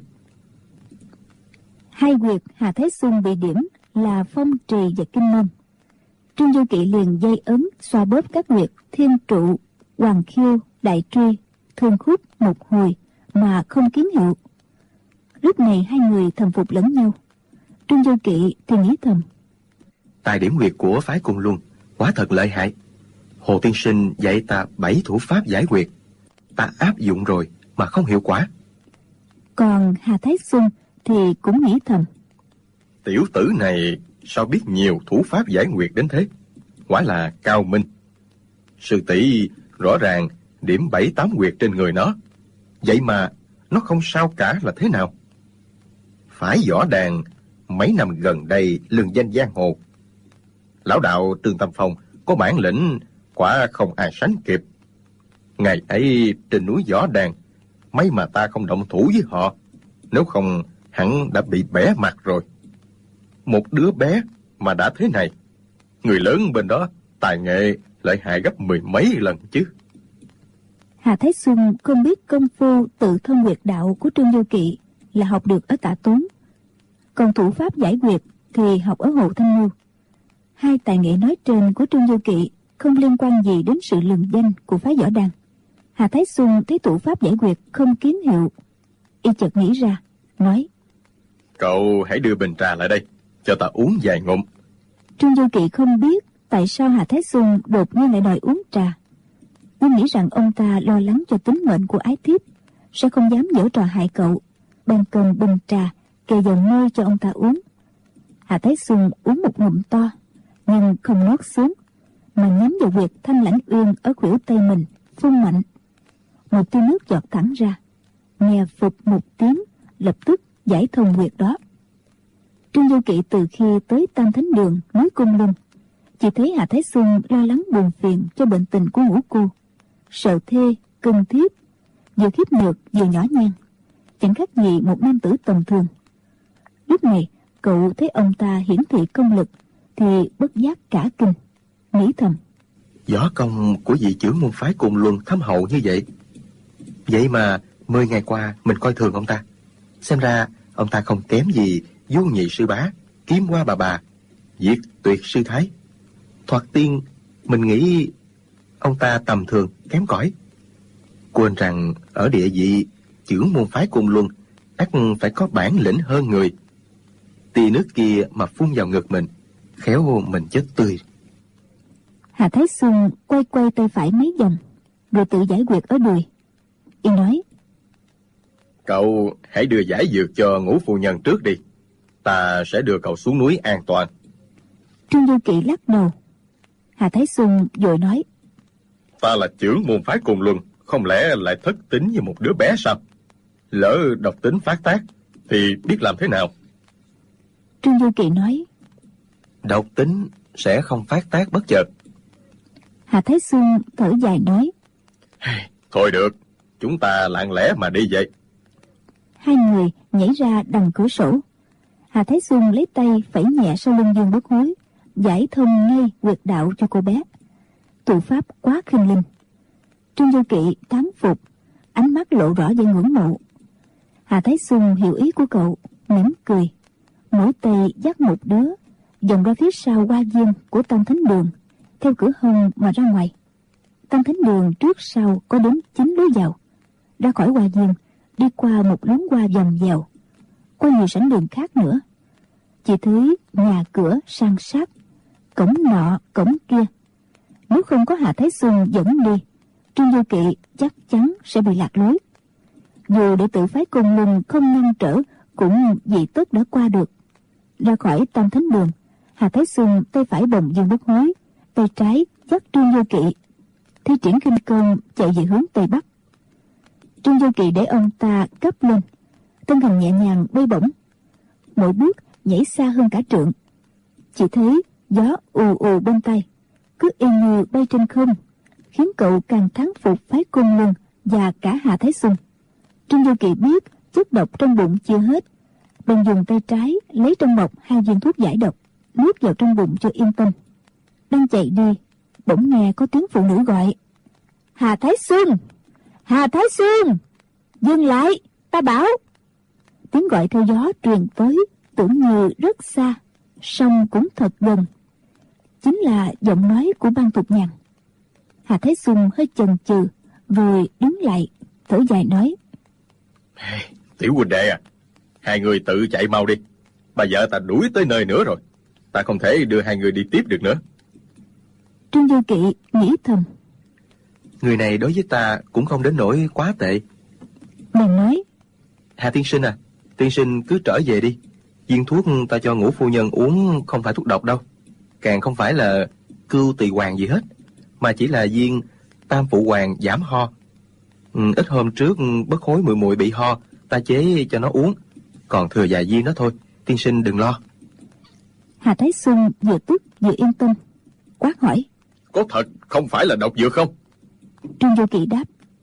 Hai huyệt Hà Thái Xuân bị điểm là Phong Trì và Kinh Môn. Trương Du Kỵ liền dây ấn xoa bóp các huyệt Thiên Trụ, Hoàng Khiêu, Đại Truy, Thương Khúc, Mục Hồi mà không kiến hiệu. Lúc này hai người thầm phục lẫn nhau. Trương Du Kỵ thì nghĩ thầm: Tài điểm huyệt của phái Côn Luân quá thật lợi hại. Hồ tiên sinh dạy ta 7 thủ pháp giải huyệt, ta áp dụng rồi mà không hiệu quả. Còn Hà Thái Xuân thì cũng nghĩ thầm: Tiểu tử này sao biết nhiều thủ pháp giải huyệt đến thế? Quả là cao minh. Sư tỷ rõ ràng điểm 7-8 huyệt trên người nó, vậy mà nó không sao cả là thế nào? Phải võ đàn mấy năm gần đây lừng danh giang hồ. Lão đạo Trương Tâm Phong có bản lĩnh quả không ai sánh kịp. Ngày ấy trên núi võ đàn, may mà ta không động thủ với họ, nếu không hẳn đã bị bẻ mặt rồi. Một đứa bé mà đã thế này, người lớn bên đó tài nghệ lợi hại gấp 10 mấy lần chứ. Hà Thái Xuân không biết công phu tự thân huyệt đạo của Trương Du Kỵ là học được ở Tạ Tốn, còn thủ pháp giải huyệt thì học ở Hồ Thanh Nhu. Hai tài nghệ nói trên của Trương Du Kỵ không liên quan gì đến sự lừng danh của phái võ đàn. Hà Thái Xuân thấy thủ pháp giải huyệt không kiến hiệu, y chợt nghĩ ra, nói: Cậu hãy đưa bình trà lại đây, cho ta uống vài ngụm. Trương Du Kỵ không biết tại sao Hà Thái Xuân đột nhiên lại đòi uống trà, nhưng nghĩ rằng ông ta lo lắng cho tính mệnh của ái thiếp, sẽ không dám giở trò hại cậu, bèn cầm bình trà kề vào môi cho ông ta uống. Hà Thái Xuân uống một ngụm to, nhưng không nuốt xuống, mà nhắm vào huyệt Thanh Lãnh Uyên ở khuỷu tay mình, phun mạnh. Một tia nước giọt thẳng ra, nghe phụt một tiếng, lập tức giải thông huyệt đó. Trương Du Kỵ từ khi tới Tam Thánh Đường núi Côn Luân, chỉ thấy Hà Thái Xuân lo lắng buồn phiền cho bệnh tình của ngũ cô, sợ thê, cưng thiếp, vừa khiếp nhược vừa nhỏ nhen, chẳng khác gì một nam tử tầm thường. Lúc này cậu thấy ông ta hiển thị công lực thì bất giác cả kinh, nghĩ thầm: Võ công của vị trưởng môn phái Côn Luân thâm hậu như vậy, vậy mà 10 ngày qua mình coi thường ông ta. Xem ra ông ta không kém gì Vô Nhị sư bá, Kiếm Hoa bà, Diệt Tuyệt sư thái. Thoạt tiên mình nghĩ ông ta tầm thường, kém cỏi, quên rằng ở địa vị trưởng môn phái Côn Luân ắt phải có bản lĩnh hơn người. Tia nước kia mà phun vào ngực mình, khéo mình chết tươi. Hà Thái Xuân quay quay tay phải mấy vòng, rồi tự giải huyệt ở đùi. Y nói: Cậu hãy đưa giải dược cho Ngũ phu nhân trước đi, ta sẽ đưa cậu xuống núi an toàn. Trương Du Kỵ lắc đầu. Hà Thái Xuân vội nói: Ta là trưởng môn phái Côn Luân, không lẽ lại thất tín như một đứa bé sao? Lỡ độc tính phát tác thì biết làm thế nào? Trương Du Kỵ nói: Độc tính sẽ không phát tác bất chợt. Hà Thái Xuân thở dài nói: Thôi được, chúng ta lặng lẽ mà đi vậy. Hai người nhảy ra đằng cửa sổ. Hà Thái Xuân lấy tay phẩy nhẹ sau lưng Dương Bất Hối, giải thông ngay huyệt đạo cho cô bé. Thủ pháp quá khinh linh. Trương Du Kỵ thán phục, ánh mắt lộ rõ vẻ ngưỡng mộ. Hà Thái Xuân hiểu ý của cậu, mỉm cười, mỗi tay dắt một đứa vòng ra phía sau hoa viên của Tam Thánh Đường, theo cửa hông mà ra ngoài. Tam Thánh Đường trước sau có đến 9 lối vào. Ra khỏi hoa viên, đi qua một luống hoa vòng vèo, qua nhiều sảnh đường khác nữa. Chỉ thấy nhà cửa san sát, cổng nọ cổng kia. Nếu không có Hà Thái Xuân dẫn đi, Trương Du Kỵ chắc chắn sẽ bị lạc lối. Dù đệ tử phái Côn Luân không ngăn trở, cũng vì tất đã qua được. Ra khỏi Tam Thánh Đường, Hà Thái Xuân tay phải bồng Dương Bất Hối, tay trái dắt Trương Du Kỵ, thi triển khinh công chạy về hướng tây bắc. Trương Du Kỵ để ông ta cấp lên, thân hình nhẹ nhàng bay bổng, mỗi bước nhảy xa hơn cả trượng. Chỉ thấy gió ù ù bên tai, cứ y như bay trên không, khiến cậu càng thán phục phái Côn Luân và cả Hà Thái Xuân. Trương Du Kỵ biết chất độc trong bụng chưa hết, bèn dùng tay trái lấy trong bọc 2 viên thuốc giải độc, nuốt vào trong bụng cho yên tâm. Đang chạy đi, bỗng nghe có tiếng phụ nữ gọi: Hà Thái Xuân! Hà Thái Xuân! Dừng lại, ta bảo. Tiếng gọi theo gió truyền tới, tưởng như rất xa, song cũng thật gần. Chính là giọng nói của Ban Thục Nhàn. Hà Thái Xuân hơi chần chừ, rồi đứng lại, thở dài nói: Tiểu huynh đệ à, hai người tự chạy mau đi. Bà vợ ta đuổi tới nơi nữa rồi, ta không thể đưa hai người đi tiếp được nữa. Trương Vô Kỵ nghĩ thầm: Người này đối với ta cũng không đến nỗi quá tệ. Bèn nói: Hà tiên sinh à, tiên sinh cứ trở về đi. Viên thuốc ta cho Ngũ phu nhân uống không phải thuốc độc đâu, càng không phải là cưu tỳ hoàng gì hết, mà chỉ là viên tam phụ hoàng giảm ho. Ít hôm trước Bất Hối muội muội bị ho, ta chế cho nó uống, còn thừa vài viên đó thôi, tiên sinh đừng lo. Hà Thái Xuân vừa tức vừa yên tâm, quát hỏi: Có thật không phải là độc dược không? Trương Vô Kỵ đáp: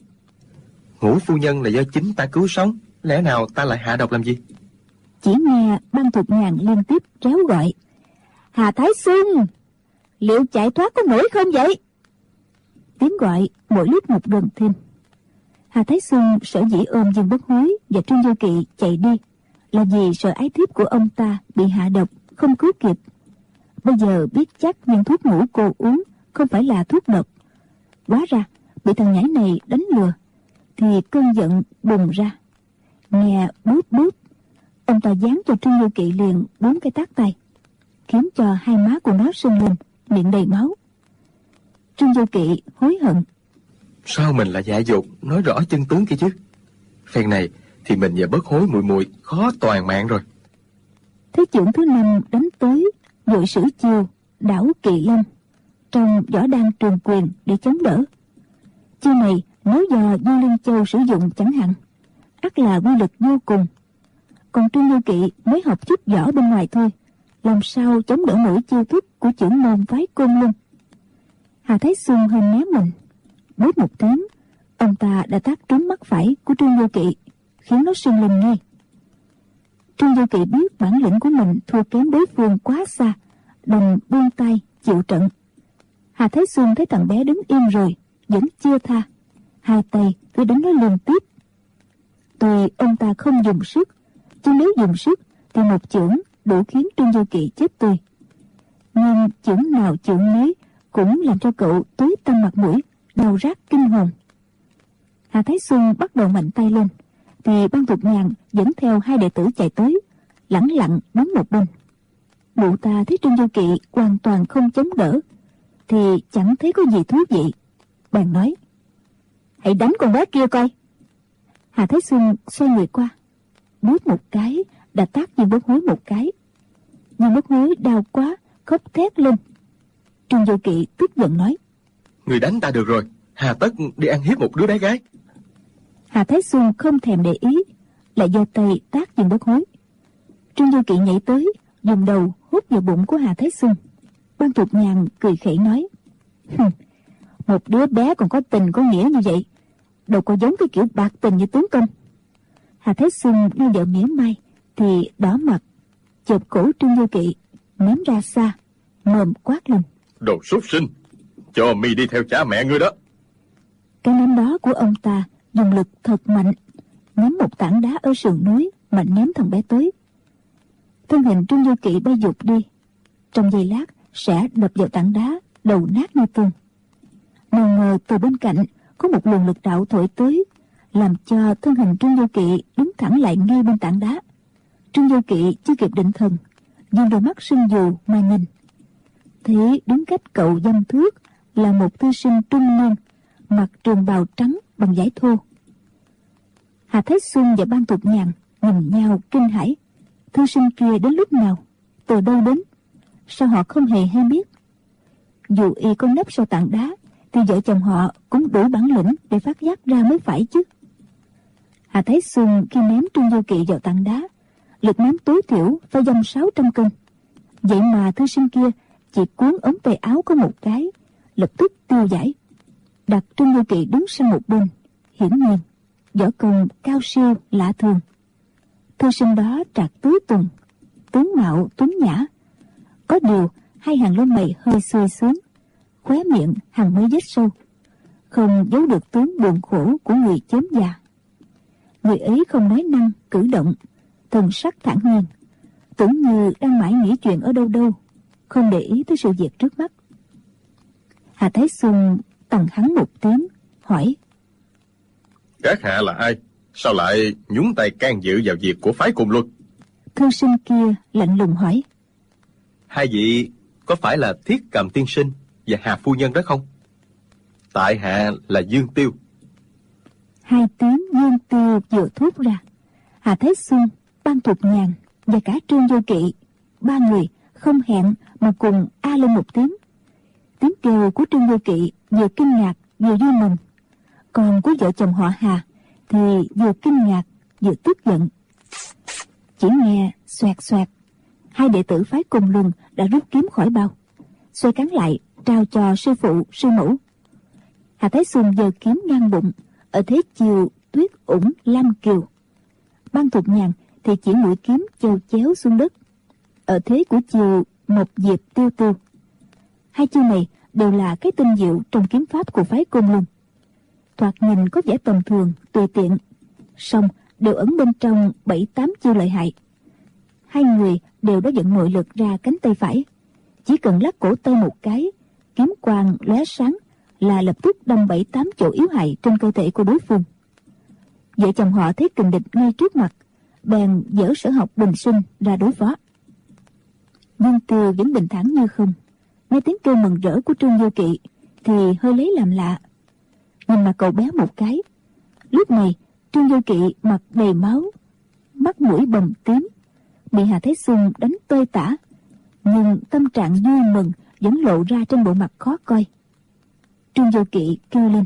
Ngũ phu nhân là do chính ta cứu sống, lẽ nào ta lại hạ độc làm gì? Chỉ nghe Ban Thục Nhàn liên tiếp réo gọi: Hà Thái Xuân! Liệu chạy thoát có nổi không vậy? Tiếng gọi mỗi lúc một gần thêm. Hà Thái Xuân sở dĩ ôm Dương Bất Hối và Trương Vô Kỵ chạy đi là vì sợ ái thiếp của ông ta bị hạ độc, không cứu kịp. Bây giờ biết chắc viên thuốc ngủ cô uống không phải là thuốc độc, hóa ra bị thằng nhãi này đánh lừa, thì cơn giận bùng ra. Nghe bút bút, ông ta giáng cho Trương Vô Kỵ liền 4 cái tát tay, khiến cho hai má của nó sưng lên, miệng đầy máu. Trương Vô Kỵ hối hận: Sao mình lại dại dột nói rõ chân tướng kia chứ? Phen này thì mình và Bất Hối muội muội khó toàn mạng rồi. Thế trưởng thứ 5 đánh tới, dội sử chiêu đảo Kỳ Lâm trong võ đan Trường Quyền để chống đỡ. Chiêu này nếu do Du Linh Châu sử dụng chẳng hạn, ắt là quy lực vô cùng. Còn Trương Vô Kỵ mới học chút võ bên ngoài thôi, làm sao chống đỡ nổi chiêu thức của trưởng môn phái Côn Luân. Hà Thái Xuân hơi né mình, bút một tiếng, ông ta đã tát trúng mắt phải của Trương Vô Kỵ, khiến nó sưng lên ngay. Trương Vô Kỵ biết bản lĩnh của mình thua kém đối phương quá xa, đành buông tay chịu trận. Hà Thái Xuân thấy thằng bé đứng im rồi, vẫn chưa tha, hai tay cứ đánh nó liên tiếp. Tuy ông ta không dùng sức, chứ nếu dùng sức thì một chưởng đủ khiến Trương Vô Kỵ chết tươi. Nhưng chưởng nào chưởng nấy cũng làm cho cậu tối tăm mặt mũi, đau rát kinh hồn. Hà Thái Xuân bắt đầu mạnh tay lên, thì Ban Thục Nhàn dẫn theo hai đệ tử chạy tới, lẳng lặng đứng một bên. Mụ ta thấy Trương Vô Kỵ hoàn toàn không chống đỡ, thì chẳng thấy có gì thú vị, bèn nói: Hãy đánh con bé kia coi. Hà Thái Xuân xoay người qua, bút một cái đã tát Dương Bất Hối một cái. Dương Bất Hối đau quá, khóc thét lên. Trương Vô Kỵ tức giận nói: Người đánh ta được rồi, hà tất đi ăn hiếp một đứa bé gái. Hà Thái Xuân không thèm để ý, lại giơ tay tát Dương Bất Hối. Trương Vô Kỵ nhảy tới, dùng đầu hút vào bụng của Hà Thái Xuân. Ban Thục Nhàn cười khẩy nói: Một đứa bé còn có tình có nghĩa như vậy, đâu có giống cái kiểu bạc tình như tướng công. Hà Thái Xuân nghe vợ mỉa mai thì đỏ mặt, chộp cổ Trương Vô Kỵ ném ra xa, mồm quát lên: Đồ súc sinh, cho mi đi theo cha mẹ ngươi đó. Cái ném đó của ông ta dùng lực thật mạnh, ném một tảng đá ở sườn núi mà ném thằng bé tới. Thân hình Trương Vô Kỵ bay vụt đi, trong giây lát sẽ đập vào tảng đá, đầu nát như tương. Nào ngờ từ bên cạnh có một luồng lực đạo thổi tới, làm cho thân hình Trương Vô Kỵ đứng thẳng lại ngay bên tảng đá. Trương Vô Kỵ chưa kịp định thần, dùng đôi mắt sưng dù mà nhìn, thấy đứng cách cậu dăm thước là một thư sinh trung niên, mặc trường bào trắng bằng vải thô. Hà Thái Xuân và Ban Thục Nhàn nhìn nhau kinh hãi. Thư sinh kia đến lúc nào, từ đâu đến, sao họ không hề hay biết? Dù y có nấp sau tảng đá thì vợ chồng họ cũng đủ bản lĩnh để phát giác ra mới phải chứ. Hà Thái Xuân khi ném Trương Vô Kỵ vào tảng đá, lực ném tối thiểu phải dăm 600 cân. Vậy mà thư sinh kia chỉ cuốn ống tay áo có một cái, lập tức tiêu giải, đặt Trương Vô Kỵ đứng sang một bên. Hiển nhiên võ công cao siêu lạ thường. Thư sinh đó trạc tứ tuần, tướng mạo tuấn nhã, có điều hai hàng lông mày hơi xuôi xuống, khóe miệng hằn mấy vết sâu, không giấu được tướng buồn khổ của người chớm già. Người ấy không nói năng cử động, thần sắc thản nhiên, tưởng như đang mãi nghĩ chuyện ở đâu đâu, không để ý tới sự việc trước mắt. Hà Thái Xuân tằng hắn một tiếng, hỏi: Các hạ là ai? Sao lại nhúng tay can dự vào việc của phái Côn Luân? Thư sinh kia lạnh lùng hỏi: Hai vị có phải là Thiết Cầm tiên sinh và Hà phu nhân đó không? Tại hạ là Dương Tiêu. Hai tiếng Dương Tiêu vừa thốt ra, Hà Thái Xuân, Ban Thục Nhàn và cả Trương Vô Kỵ, ba người không hẹn mà cùng a lên một tiếng. Tiếng kêu của Trương Vô Kỵ vừa kinh ngạc vừa vui mừng, còn của vợ chồng họ Hà thì vừa kinh ngạc vừa tức giận. Chỉ nghe xoẹt xoẹt, hai đệ tử phái Côn Luân đã rút kiếm khỏi bao, xoay cán lại trao cho sư phụ sư mẫu. Hà Thái Xuân giơ kiếm ngang bụng, ở thế chiều tuyết ủng lam kiều. Ban Thục Nhàn thì chỉ mũi kiếm chầu chéo xuống đất, ở thế của chiều mộc diệp tiêu tiêu. Hai chiêu này đều là cái tinh diệu trong kiếm pháp của phái Côn Luân. Thoạt nhìn có vẻ tầm thường tùy tiện, song đều ẩn bên trong 7-8 chiêu lợi hại. Hai người đều đã vận nội lực ra cánh tay phải, chỉ cần lắc cổ tay một cái, kiếm quang lóe sáng là lập tức đâm 7-8 chỗ yếu hại trên cơ thể của đối phương. Vợ chồng họ thấy kình địch ngay trước mặt, bèn dở sở học bình sinh ra đối phó. Dương Tiêu vẫn bình thản như không, nghe tiếng kêu mừng rỡ của Trương Vô Kỵ thì hơi lấy làm lạ, nhìn mà cậu bé một cái. Lúc này Trương Vô Kỵ mặt đầy máu, mắt mũi bầm tím, bị Hà Thái Xuân đánh tơi tả, nhưng tâm trạng vui mừng vẫn lộ ra trên bộ mặt khó coi. Trương Vô Kỵ kêu lên: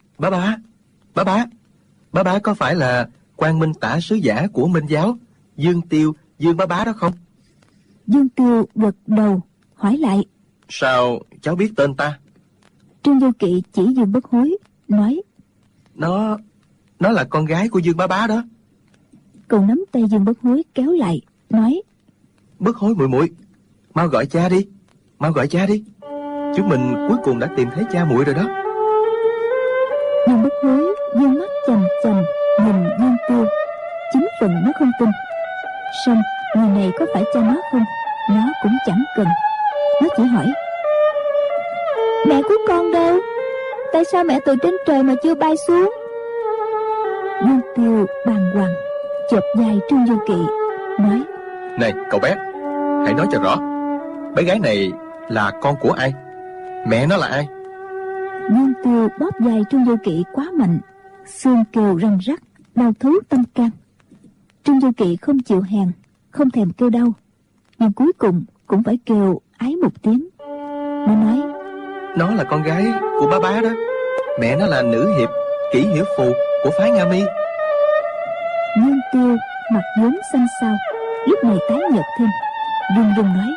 Bá bá có phải là Quang Minh Tả sứ giả của Minh giáo Dương Tiêu, Dương bá bá đó không? Dương Tiêu gật đầu hỏi lại: Sao cháu biết tên ta? Trương Vô Kỵ chỉ Dương Bất Hối nói: Nó là con gái của Dương bá bá đó. Cậu nắm tay Dương Bất Hối kéo lại nói: Bất Hối muội muội, mau gọi cha đi, chúng mình cuối cùng đã tìm thấy cha muội rồi đó. Dương Bất Hối dương mắt chằm chằm nhìn Dương Tiêu, chính phần nó không tin, song người này có phải cha nó không nó cũng chẳng cần. Nó chỉ hỏi: Mẹ của con đâu? Tại sao mẹ từ trên trời mà chưa bay xuống? Dương Tiêu bàng hoàng chộp vai Trương Vô Kỵ nói: Này cậu bé, hãy nói cho rõ, bé gái này là con của ai? Mẹ nó là ai? Dương Tiêu bóp vai Trương Vô Kỵ quá mạnh, xương kêu răng rắc, đau thấu tâm can. Trương Vô Kỵ không chịu hèn, không thèm kêu đau, nhưng cuối cùng cũng phải kêu ái một tiếng. Nó nói: Nó là con gái của bá bá đó. Mẹ nó là nữ hiệp Kỷ Hiểu Phù của phái Nga Mi. Dương Tiêu mặt vốn xanh xao, lúc này tái nhợt thêm, run run nói: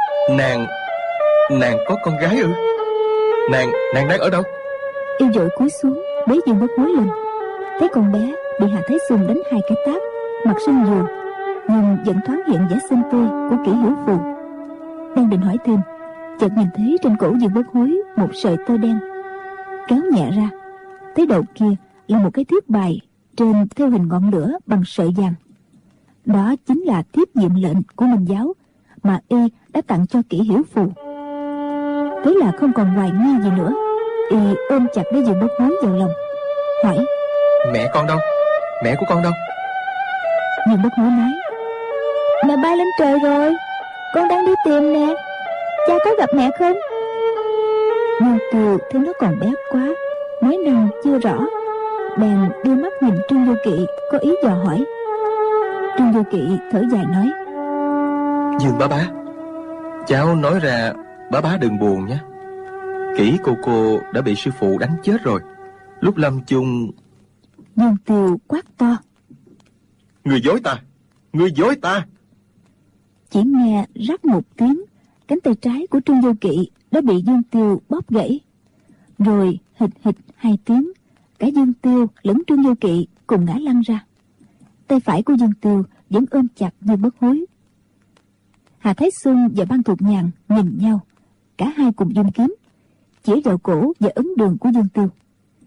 Nàng có con gái ư? Nàng đang ở đâu? Yêu dội cúi xuống bế Dương Bất Hối lên, thấy con bé bị Hà Thái Xuân đánh 2 cái tát, mặt sưng vù, nhưng vẫn thoáng hiện vẻ xinh tươi của Kỷ Hiểu Phù. Đang định hỏi thêm, chợt nhìn thấy trên cổ Dương Bất Hối một sợi tơ đen, kéo nhẹ ra, thấy đầu kia là một cái thiếp bài trên theo hình ngọn lửa bằng sợi vàng. Đó chính là thiếp diệm lệnh của Minh giáo mà y đã tặng cho Kỷ Hiểu Phù. Thế là không còn hoài nghi gì nữa, y ôm chặt lấy Dương Bất Hối vào lòng, hỏi: Mẹ con đâu? Mẹ của con đâu? Dương Bất Hối nói: Mẹ bay lên trời rồi, con đang đi tìm nè, cha có gặp mẹ không? Dương Tiêu thấy nó còn bé quá, nói năng chưa rõ, bèn đưa mắt nhìn Trương Vô Kỵ có ý dò hỏi. Trương Vô Kỵ thở dài nói: Dương bá bá, cháu nói ra bá bá đừng buồn nhé. Kỷ cô đã bị sư phụ đánh chết rồi. Lúc lâm chung... Dương Tiêu quát to: Ngươi dối ta! Chỉ nghe rắc một tiếng, cánh tay trái của Trương Vô Kỵ đã bị Dương Tiêu bóp gãy. Rồi hịch hịch 2 tiếng, cả Dương Tiêu lẫn Trương Vô Kỵ cùng ngã lăn ra. Tay phải của Dương Tiêu vẫn ôm chặt Dương Bất Hối. Hà Thái Xuân và Ban Thục Nhàn nhìn nhau, cả hai cùng dùng kiếm chỉ vào cổ và ấn đường của Dương Tiêu.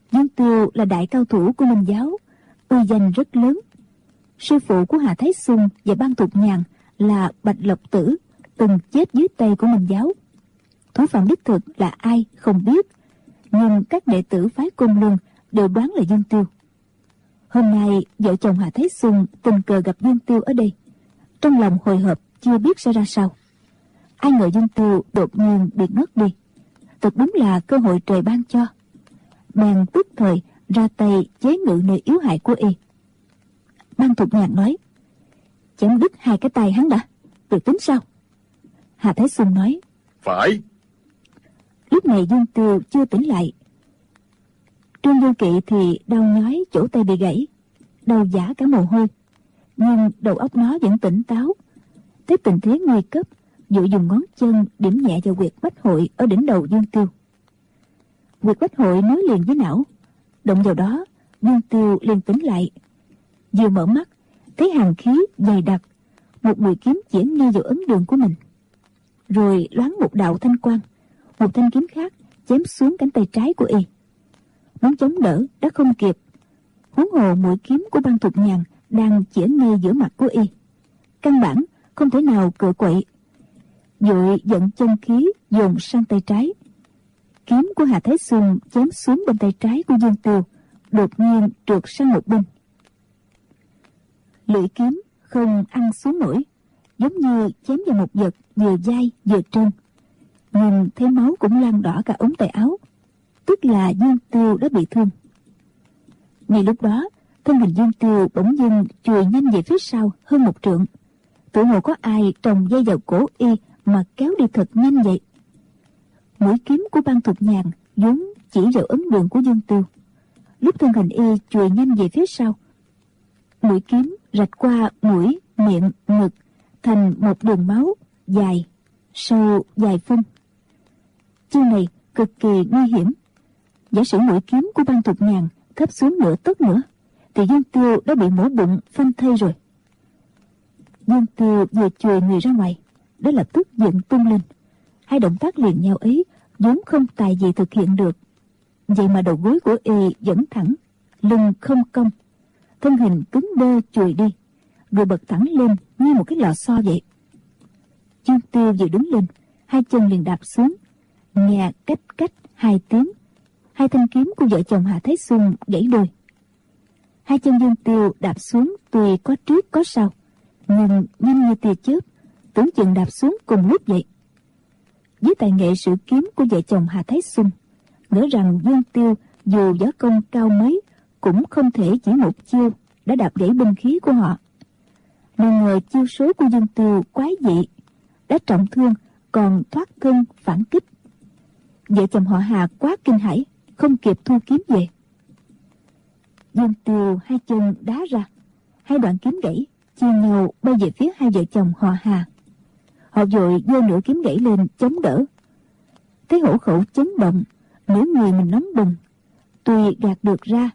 Dương Tiêu là đại cao thủ của Minh giáo, uy danh rất lớn. Sư phụ của Hà Thái Xung và Ban Thục Nhàn là Bạch Lộc Tử, từng chết dưới tay của Minh giáo. Thủ phạm đích thực là ai không biết, nhưng các đệ tử phái Côn Luân đều đoán là Dương Tiêu. Hôm nay vợ chồng Hà Thái Xung tình cờ gặp Dương Tiêu ở đây, trong lòng hồi hộp chưa biết sẽ ra sao. Ai ngờ Dương Tiêu đột nhiên bị ngất đi, thật đúng là cơ hội trời ban cho. Bèn tức thời ra tay chế ngự nơi yếu hại của y. Ban Thục Nhàn nói: chém đứt 2 cái tay hắn đã, rồi tính sao? Hà Thái Xung nói: phải. Lúc này Dương Tiêu chưa tỉnh lại. Trương Vô Kỵ thì đau nhói chỗ tay bị gãy, đau giả cả mồ hôi, nhưng đầu óc nó vẫn tỉnh táo. Thấy tình thế nguy cấp, vội dùng ngón chân điểm nhẹ vào huyệt bách hội ở đỉnh đầu Dương Tiêu. Huyệt bách hội nối liền với não, động vào đó, Dương Tiêu liền tỉnh lại. Vừa mở mắt, thấy hàn khí dày đặc, một mũi kiếm chĩa ngay vào ấn đường của mình. Rồi loáng một đạo thanh quang, một thanh kiếm khác chém xuống cánh tay trái của y. Muốn chống đỡ đã không kịp, huống hồ mũi kiếm của Ban Thục Nhàn đang chĩa ngay giữa mặt của y, căn bản không thể nào cựa quậy. Vội vận chân khí dồn sang tay trái. Kiếm của Hà Thái Xung chém xuống bên tay trái của Dương Tiêu, đột nhiên trượt sang một bên. Lưỡi kiếm không ăn xuống nổi, giống như chém vào một vật vừa dai vừa trơn, nhưng thấy máu cũng lan đỏ cả ống tay áo, tức là Dương Tiêu đã bị thương. Ngay lúc đó, thân hình Dương Tiêu bỗng dưng chùi nhanh về phía sau hơn 1 trượng, tự hồ có ai trồng dây vào cổ y mà kéo đi thật nhanh vậy. Mũi kiếm của Ban Thục Nhàn vốn chỉ vào ấn đường của Dương Tiêu. Lúc thân hình y chùi nhanh về phía sau, mũi kiếm rạch qua mũi, miệng, ngực thành một đường máu dài, sâu vài phân. Chiêu này cực kỳ nguy hiểm. Giả sử mũi kiếm của Ban Thục Nhàn thấp xuống nửa tấc nữa, thì Dương Tiêu đã bị mổ bụng phanh thây rồi. Dương Tiêu vừa chùi người ra ngoài, đã lập tức dựng tung lên. 2 động tác liền nhau ấy vốn không tài gì thực hiện được. Vậy mà đầu gối của y vẫn thẳng, lưng không cong, thân hình cứng đơ chùi đi, rồi bật thẳng lên như một cái lò xo vậy. Dương Tiêu vừa đứng lên, 2 chân liền đạp xuống, nghe cách cách 2 tiếng, 2 thanh kiếm của vợ chồng Hà Thái Xung gãy đôi. 2 chân Dương Tiêu đạp xuống tuy có trước có sau, nhưng nhanh như tia chớp, tưởng chừng đạp xuống cùng lúc vậy. Với tài nghệ sử kiếm của vợ chồng Hà Thái Xung, ngỡ rằng Dương Tiêu dù võ công cao mấy cũng không thể chỉ một chiêu đã đạp gãy binh khí của họ. Nào ngờ chiêu số của Dương Tiêu quái dị, đã trọng thương còn thoát thân phản kích. Vợ chồng họ Hà quá kinh hãi, không kịp thu kiếm về. Dương Tiêu 2 chân đá ra, 2 đoạn kiếm gãy chia nhau bay về phía 2 vợ chồng họ Hà. Họ vội giơ nửa kiếm gãy lên chống đỡ. Thấy hổ khẩu chấn động, nửa người mình nóng bừng, tuy gạt được ra,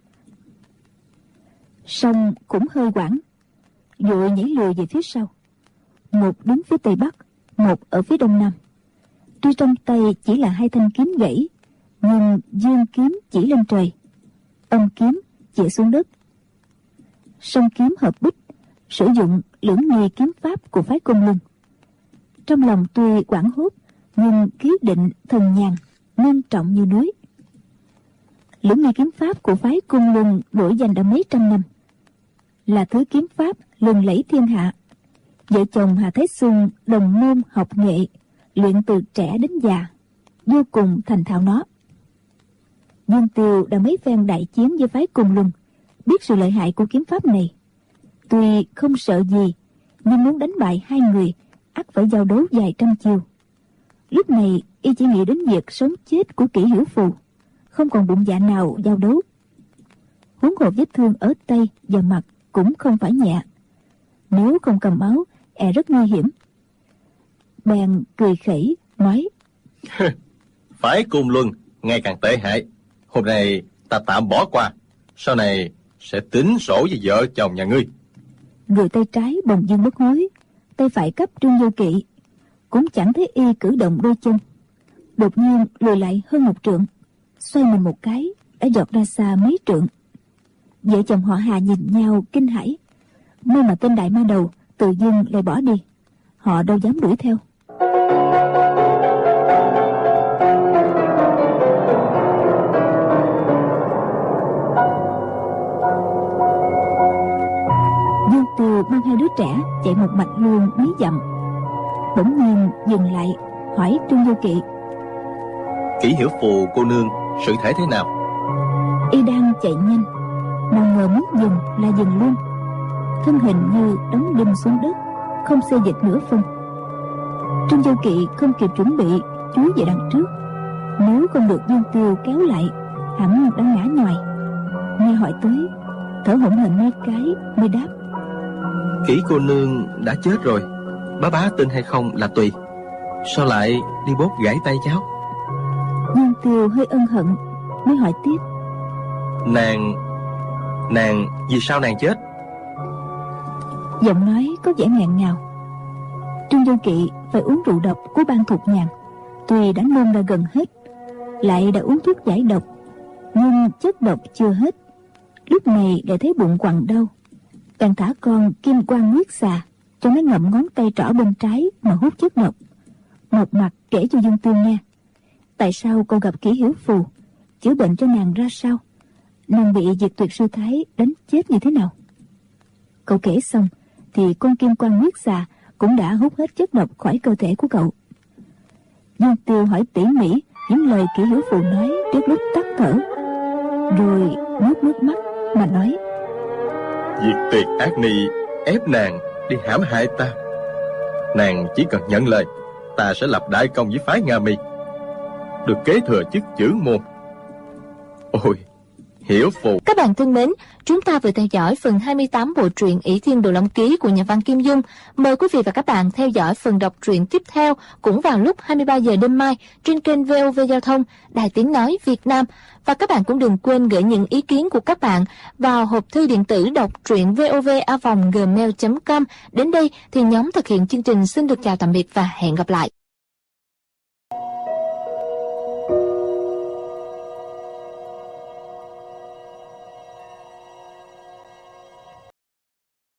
song cũng hơi hoảng, vội nhảy lùi về phía sau. Một đứng phía tây bắc, một ở phía đông nam. Tuy trong tay chỉ là 2 thanh kiếm gãy, nhưng dương kiếm chỉ lên trời, âm kiếm chĩa xuống đất. Song kiếm hợp bích, sử dụng lưỡng nghi kiếm pháp của phái Côn Luân. Trong lòng tuy hoảng hốt, nhưng khí định thần nhàn, nghiêm trọng như núi. Lưỡng nghi kiếm pháp của phái Côn Luân nổi danh đã mấy trăm năm, là thứ kiếm pháp lừng lẫy thiên hạ. Vợ chồng Hà Thái Xung đồng môn học nghệ, luyện từ trẻ đến già, vô cùng thành thạo nó. Dương Tiêu đã mấy phen đại chiến với phái Côn Luân, biết sự lợi hại của kiếm pháp này. Tuy không sợ gì, nhưng muốn đánh bại 2 người, ắt phải giao đấu vài trăm chiêu. Lúc này y chỉ nghĩ đến việc sống chết của Kỷ Hiểu Phù, không còn bụng dạ nào giao đấu. Huống hồ vết thương ở tay và mặt cũng không phải nhẹ, nếu không cầm máu rất nguy hiểm. Bèn cười khẩy nói: Phái Côn Luân ngày càng tệ hại, hôm nay ta tạm bỏ qua, sau này sẽ tính sổ với vợ chồng nhà ngươi. Người tay trái bồng dương bất hối, tay phải cấp Trương Vô Kỵ, cũng chẳng thấy y cử động đôi chân. Đột nhiên lùi lại hơn 1 trượng, xoay mình một cái, đã giọt ra xa mấy trượng. Vợ chồng họ Hà nhìn nhau kinh hãi. May mà tên đại ma đầu tự dưng lại bỏ đi. Họ đâu dám đuổi theo. Dương Tiêu mang hai đứa trẻ chạy một mạch luôn mấy dặm. Bỗng nhiên dừng lại hỏi Trương Vô Kỵ: Kỷ Hiểu Phù cô nương sự thể thế nào? Y đang chạy nhanh, nào ngờ muốn dừng là dừng luôn. Thân hình như đóng đinh xuống đất, không xê dịch nửa phân. Trương Vô Kỵ không kịp chuẩn bị, chúi về đằng trước. Nếu không được Dương Tiêu kéo lại, hẳn đã ngã nhòi. Nghe hỏi tới, thở hổn hển mấy cái mới đáp: Kỷ cô nương đã chết rồi. Bá tin hay không là tùy. Sao lại đi bóp gãy tay cháu? Dương Tiêu hơi ân hận, mới hỏi tiếp: Nàng vì sao nàng chết? Giọng nói có vẻ nghẹn ngào. Trương Vô Kỵ phải uống rượu độc của Ban Thục Nhàn. Tuy đã nôn ra gần hết, lại đã uống thuốc giải độc, nhưng chất độc chưa hết. Lúc này lại thấy bụng quặn đau, càng thả con kim quan huyết xà cho nó ngậm ngón tay trỏ bên trái mà hút chất độc. Một mặt kể cho Dương Tiêu nghe tại sao cậu gặp Kỷ Hiểu Phù, chữa bệnh cho nàng ra sao, nàng bị Diệt Tuyệt Sư Thái đánh chết như thế nào. Cậu kể xong thì con kim quan huyết xà cũng đã hút hết chất độc khỏi cơ thể của cậu. Dương Tiêu hỏi tỉ mỉ những lời Kỷ Hiểu Phù nói trước lúc tắt thở, rồi nuốt nước mắt mà nói: Diệt Tuyệt ác ni ép nàng đi hãm hại ta. Nàng chỉ cần nhận lời, ta sẽ lập đại công với phái Nga Mi, được kế thừa chức chưởng môn. Ôi, Hiểu Phù. Các bạn thân mến, chúng ta vừa theo dõi phần 28 bộ truyện ỷ Thiên Đồ Long Ký của nhà văn Kim Dung. Mời quý vị và các bạn theo dõi phần đọc truyện tiếp theo cũng vào lúc 23 giờ đêm mai trên kênh VOV Giao thông, Đài Tiếng Nói Việt Nam. Và các bạn cũng đừng quên gửi những ý kiến của các bạn vào hộp thư điện tử đọc truyện vov@gmail.com. Đến đây thì nhóm thực hiện chương trình xin được chào tạm biệt và hẹn gặp lại.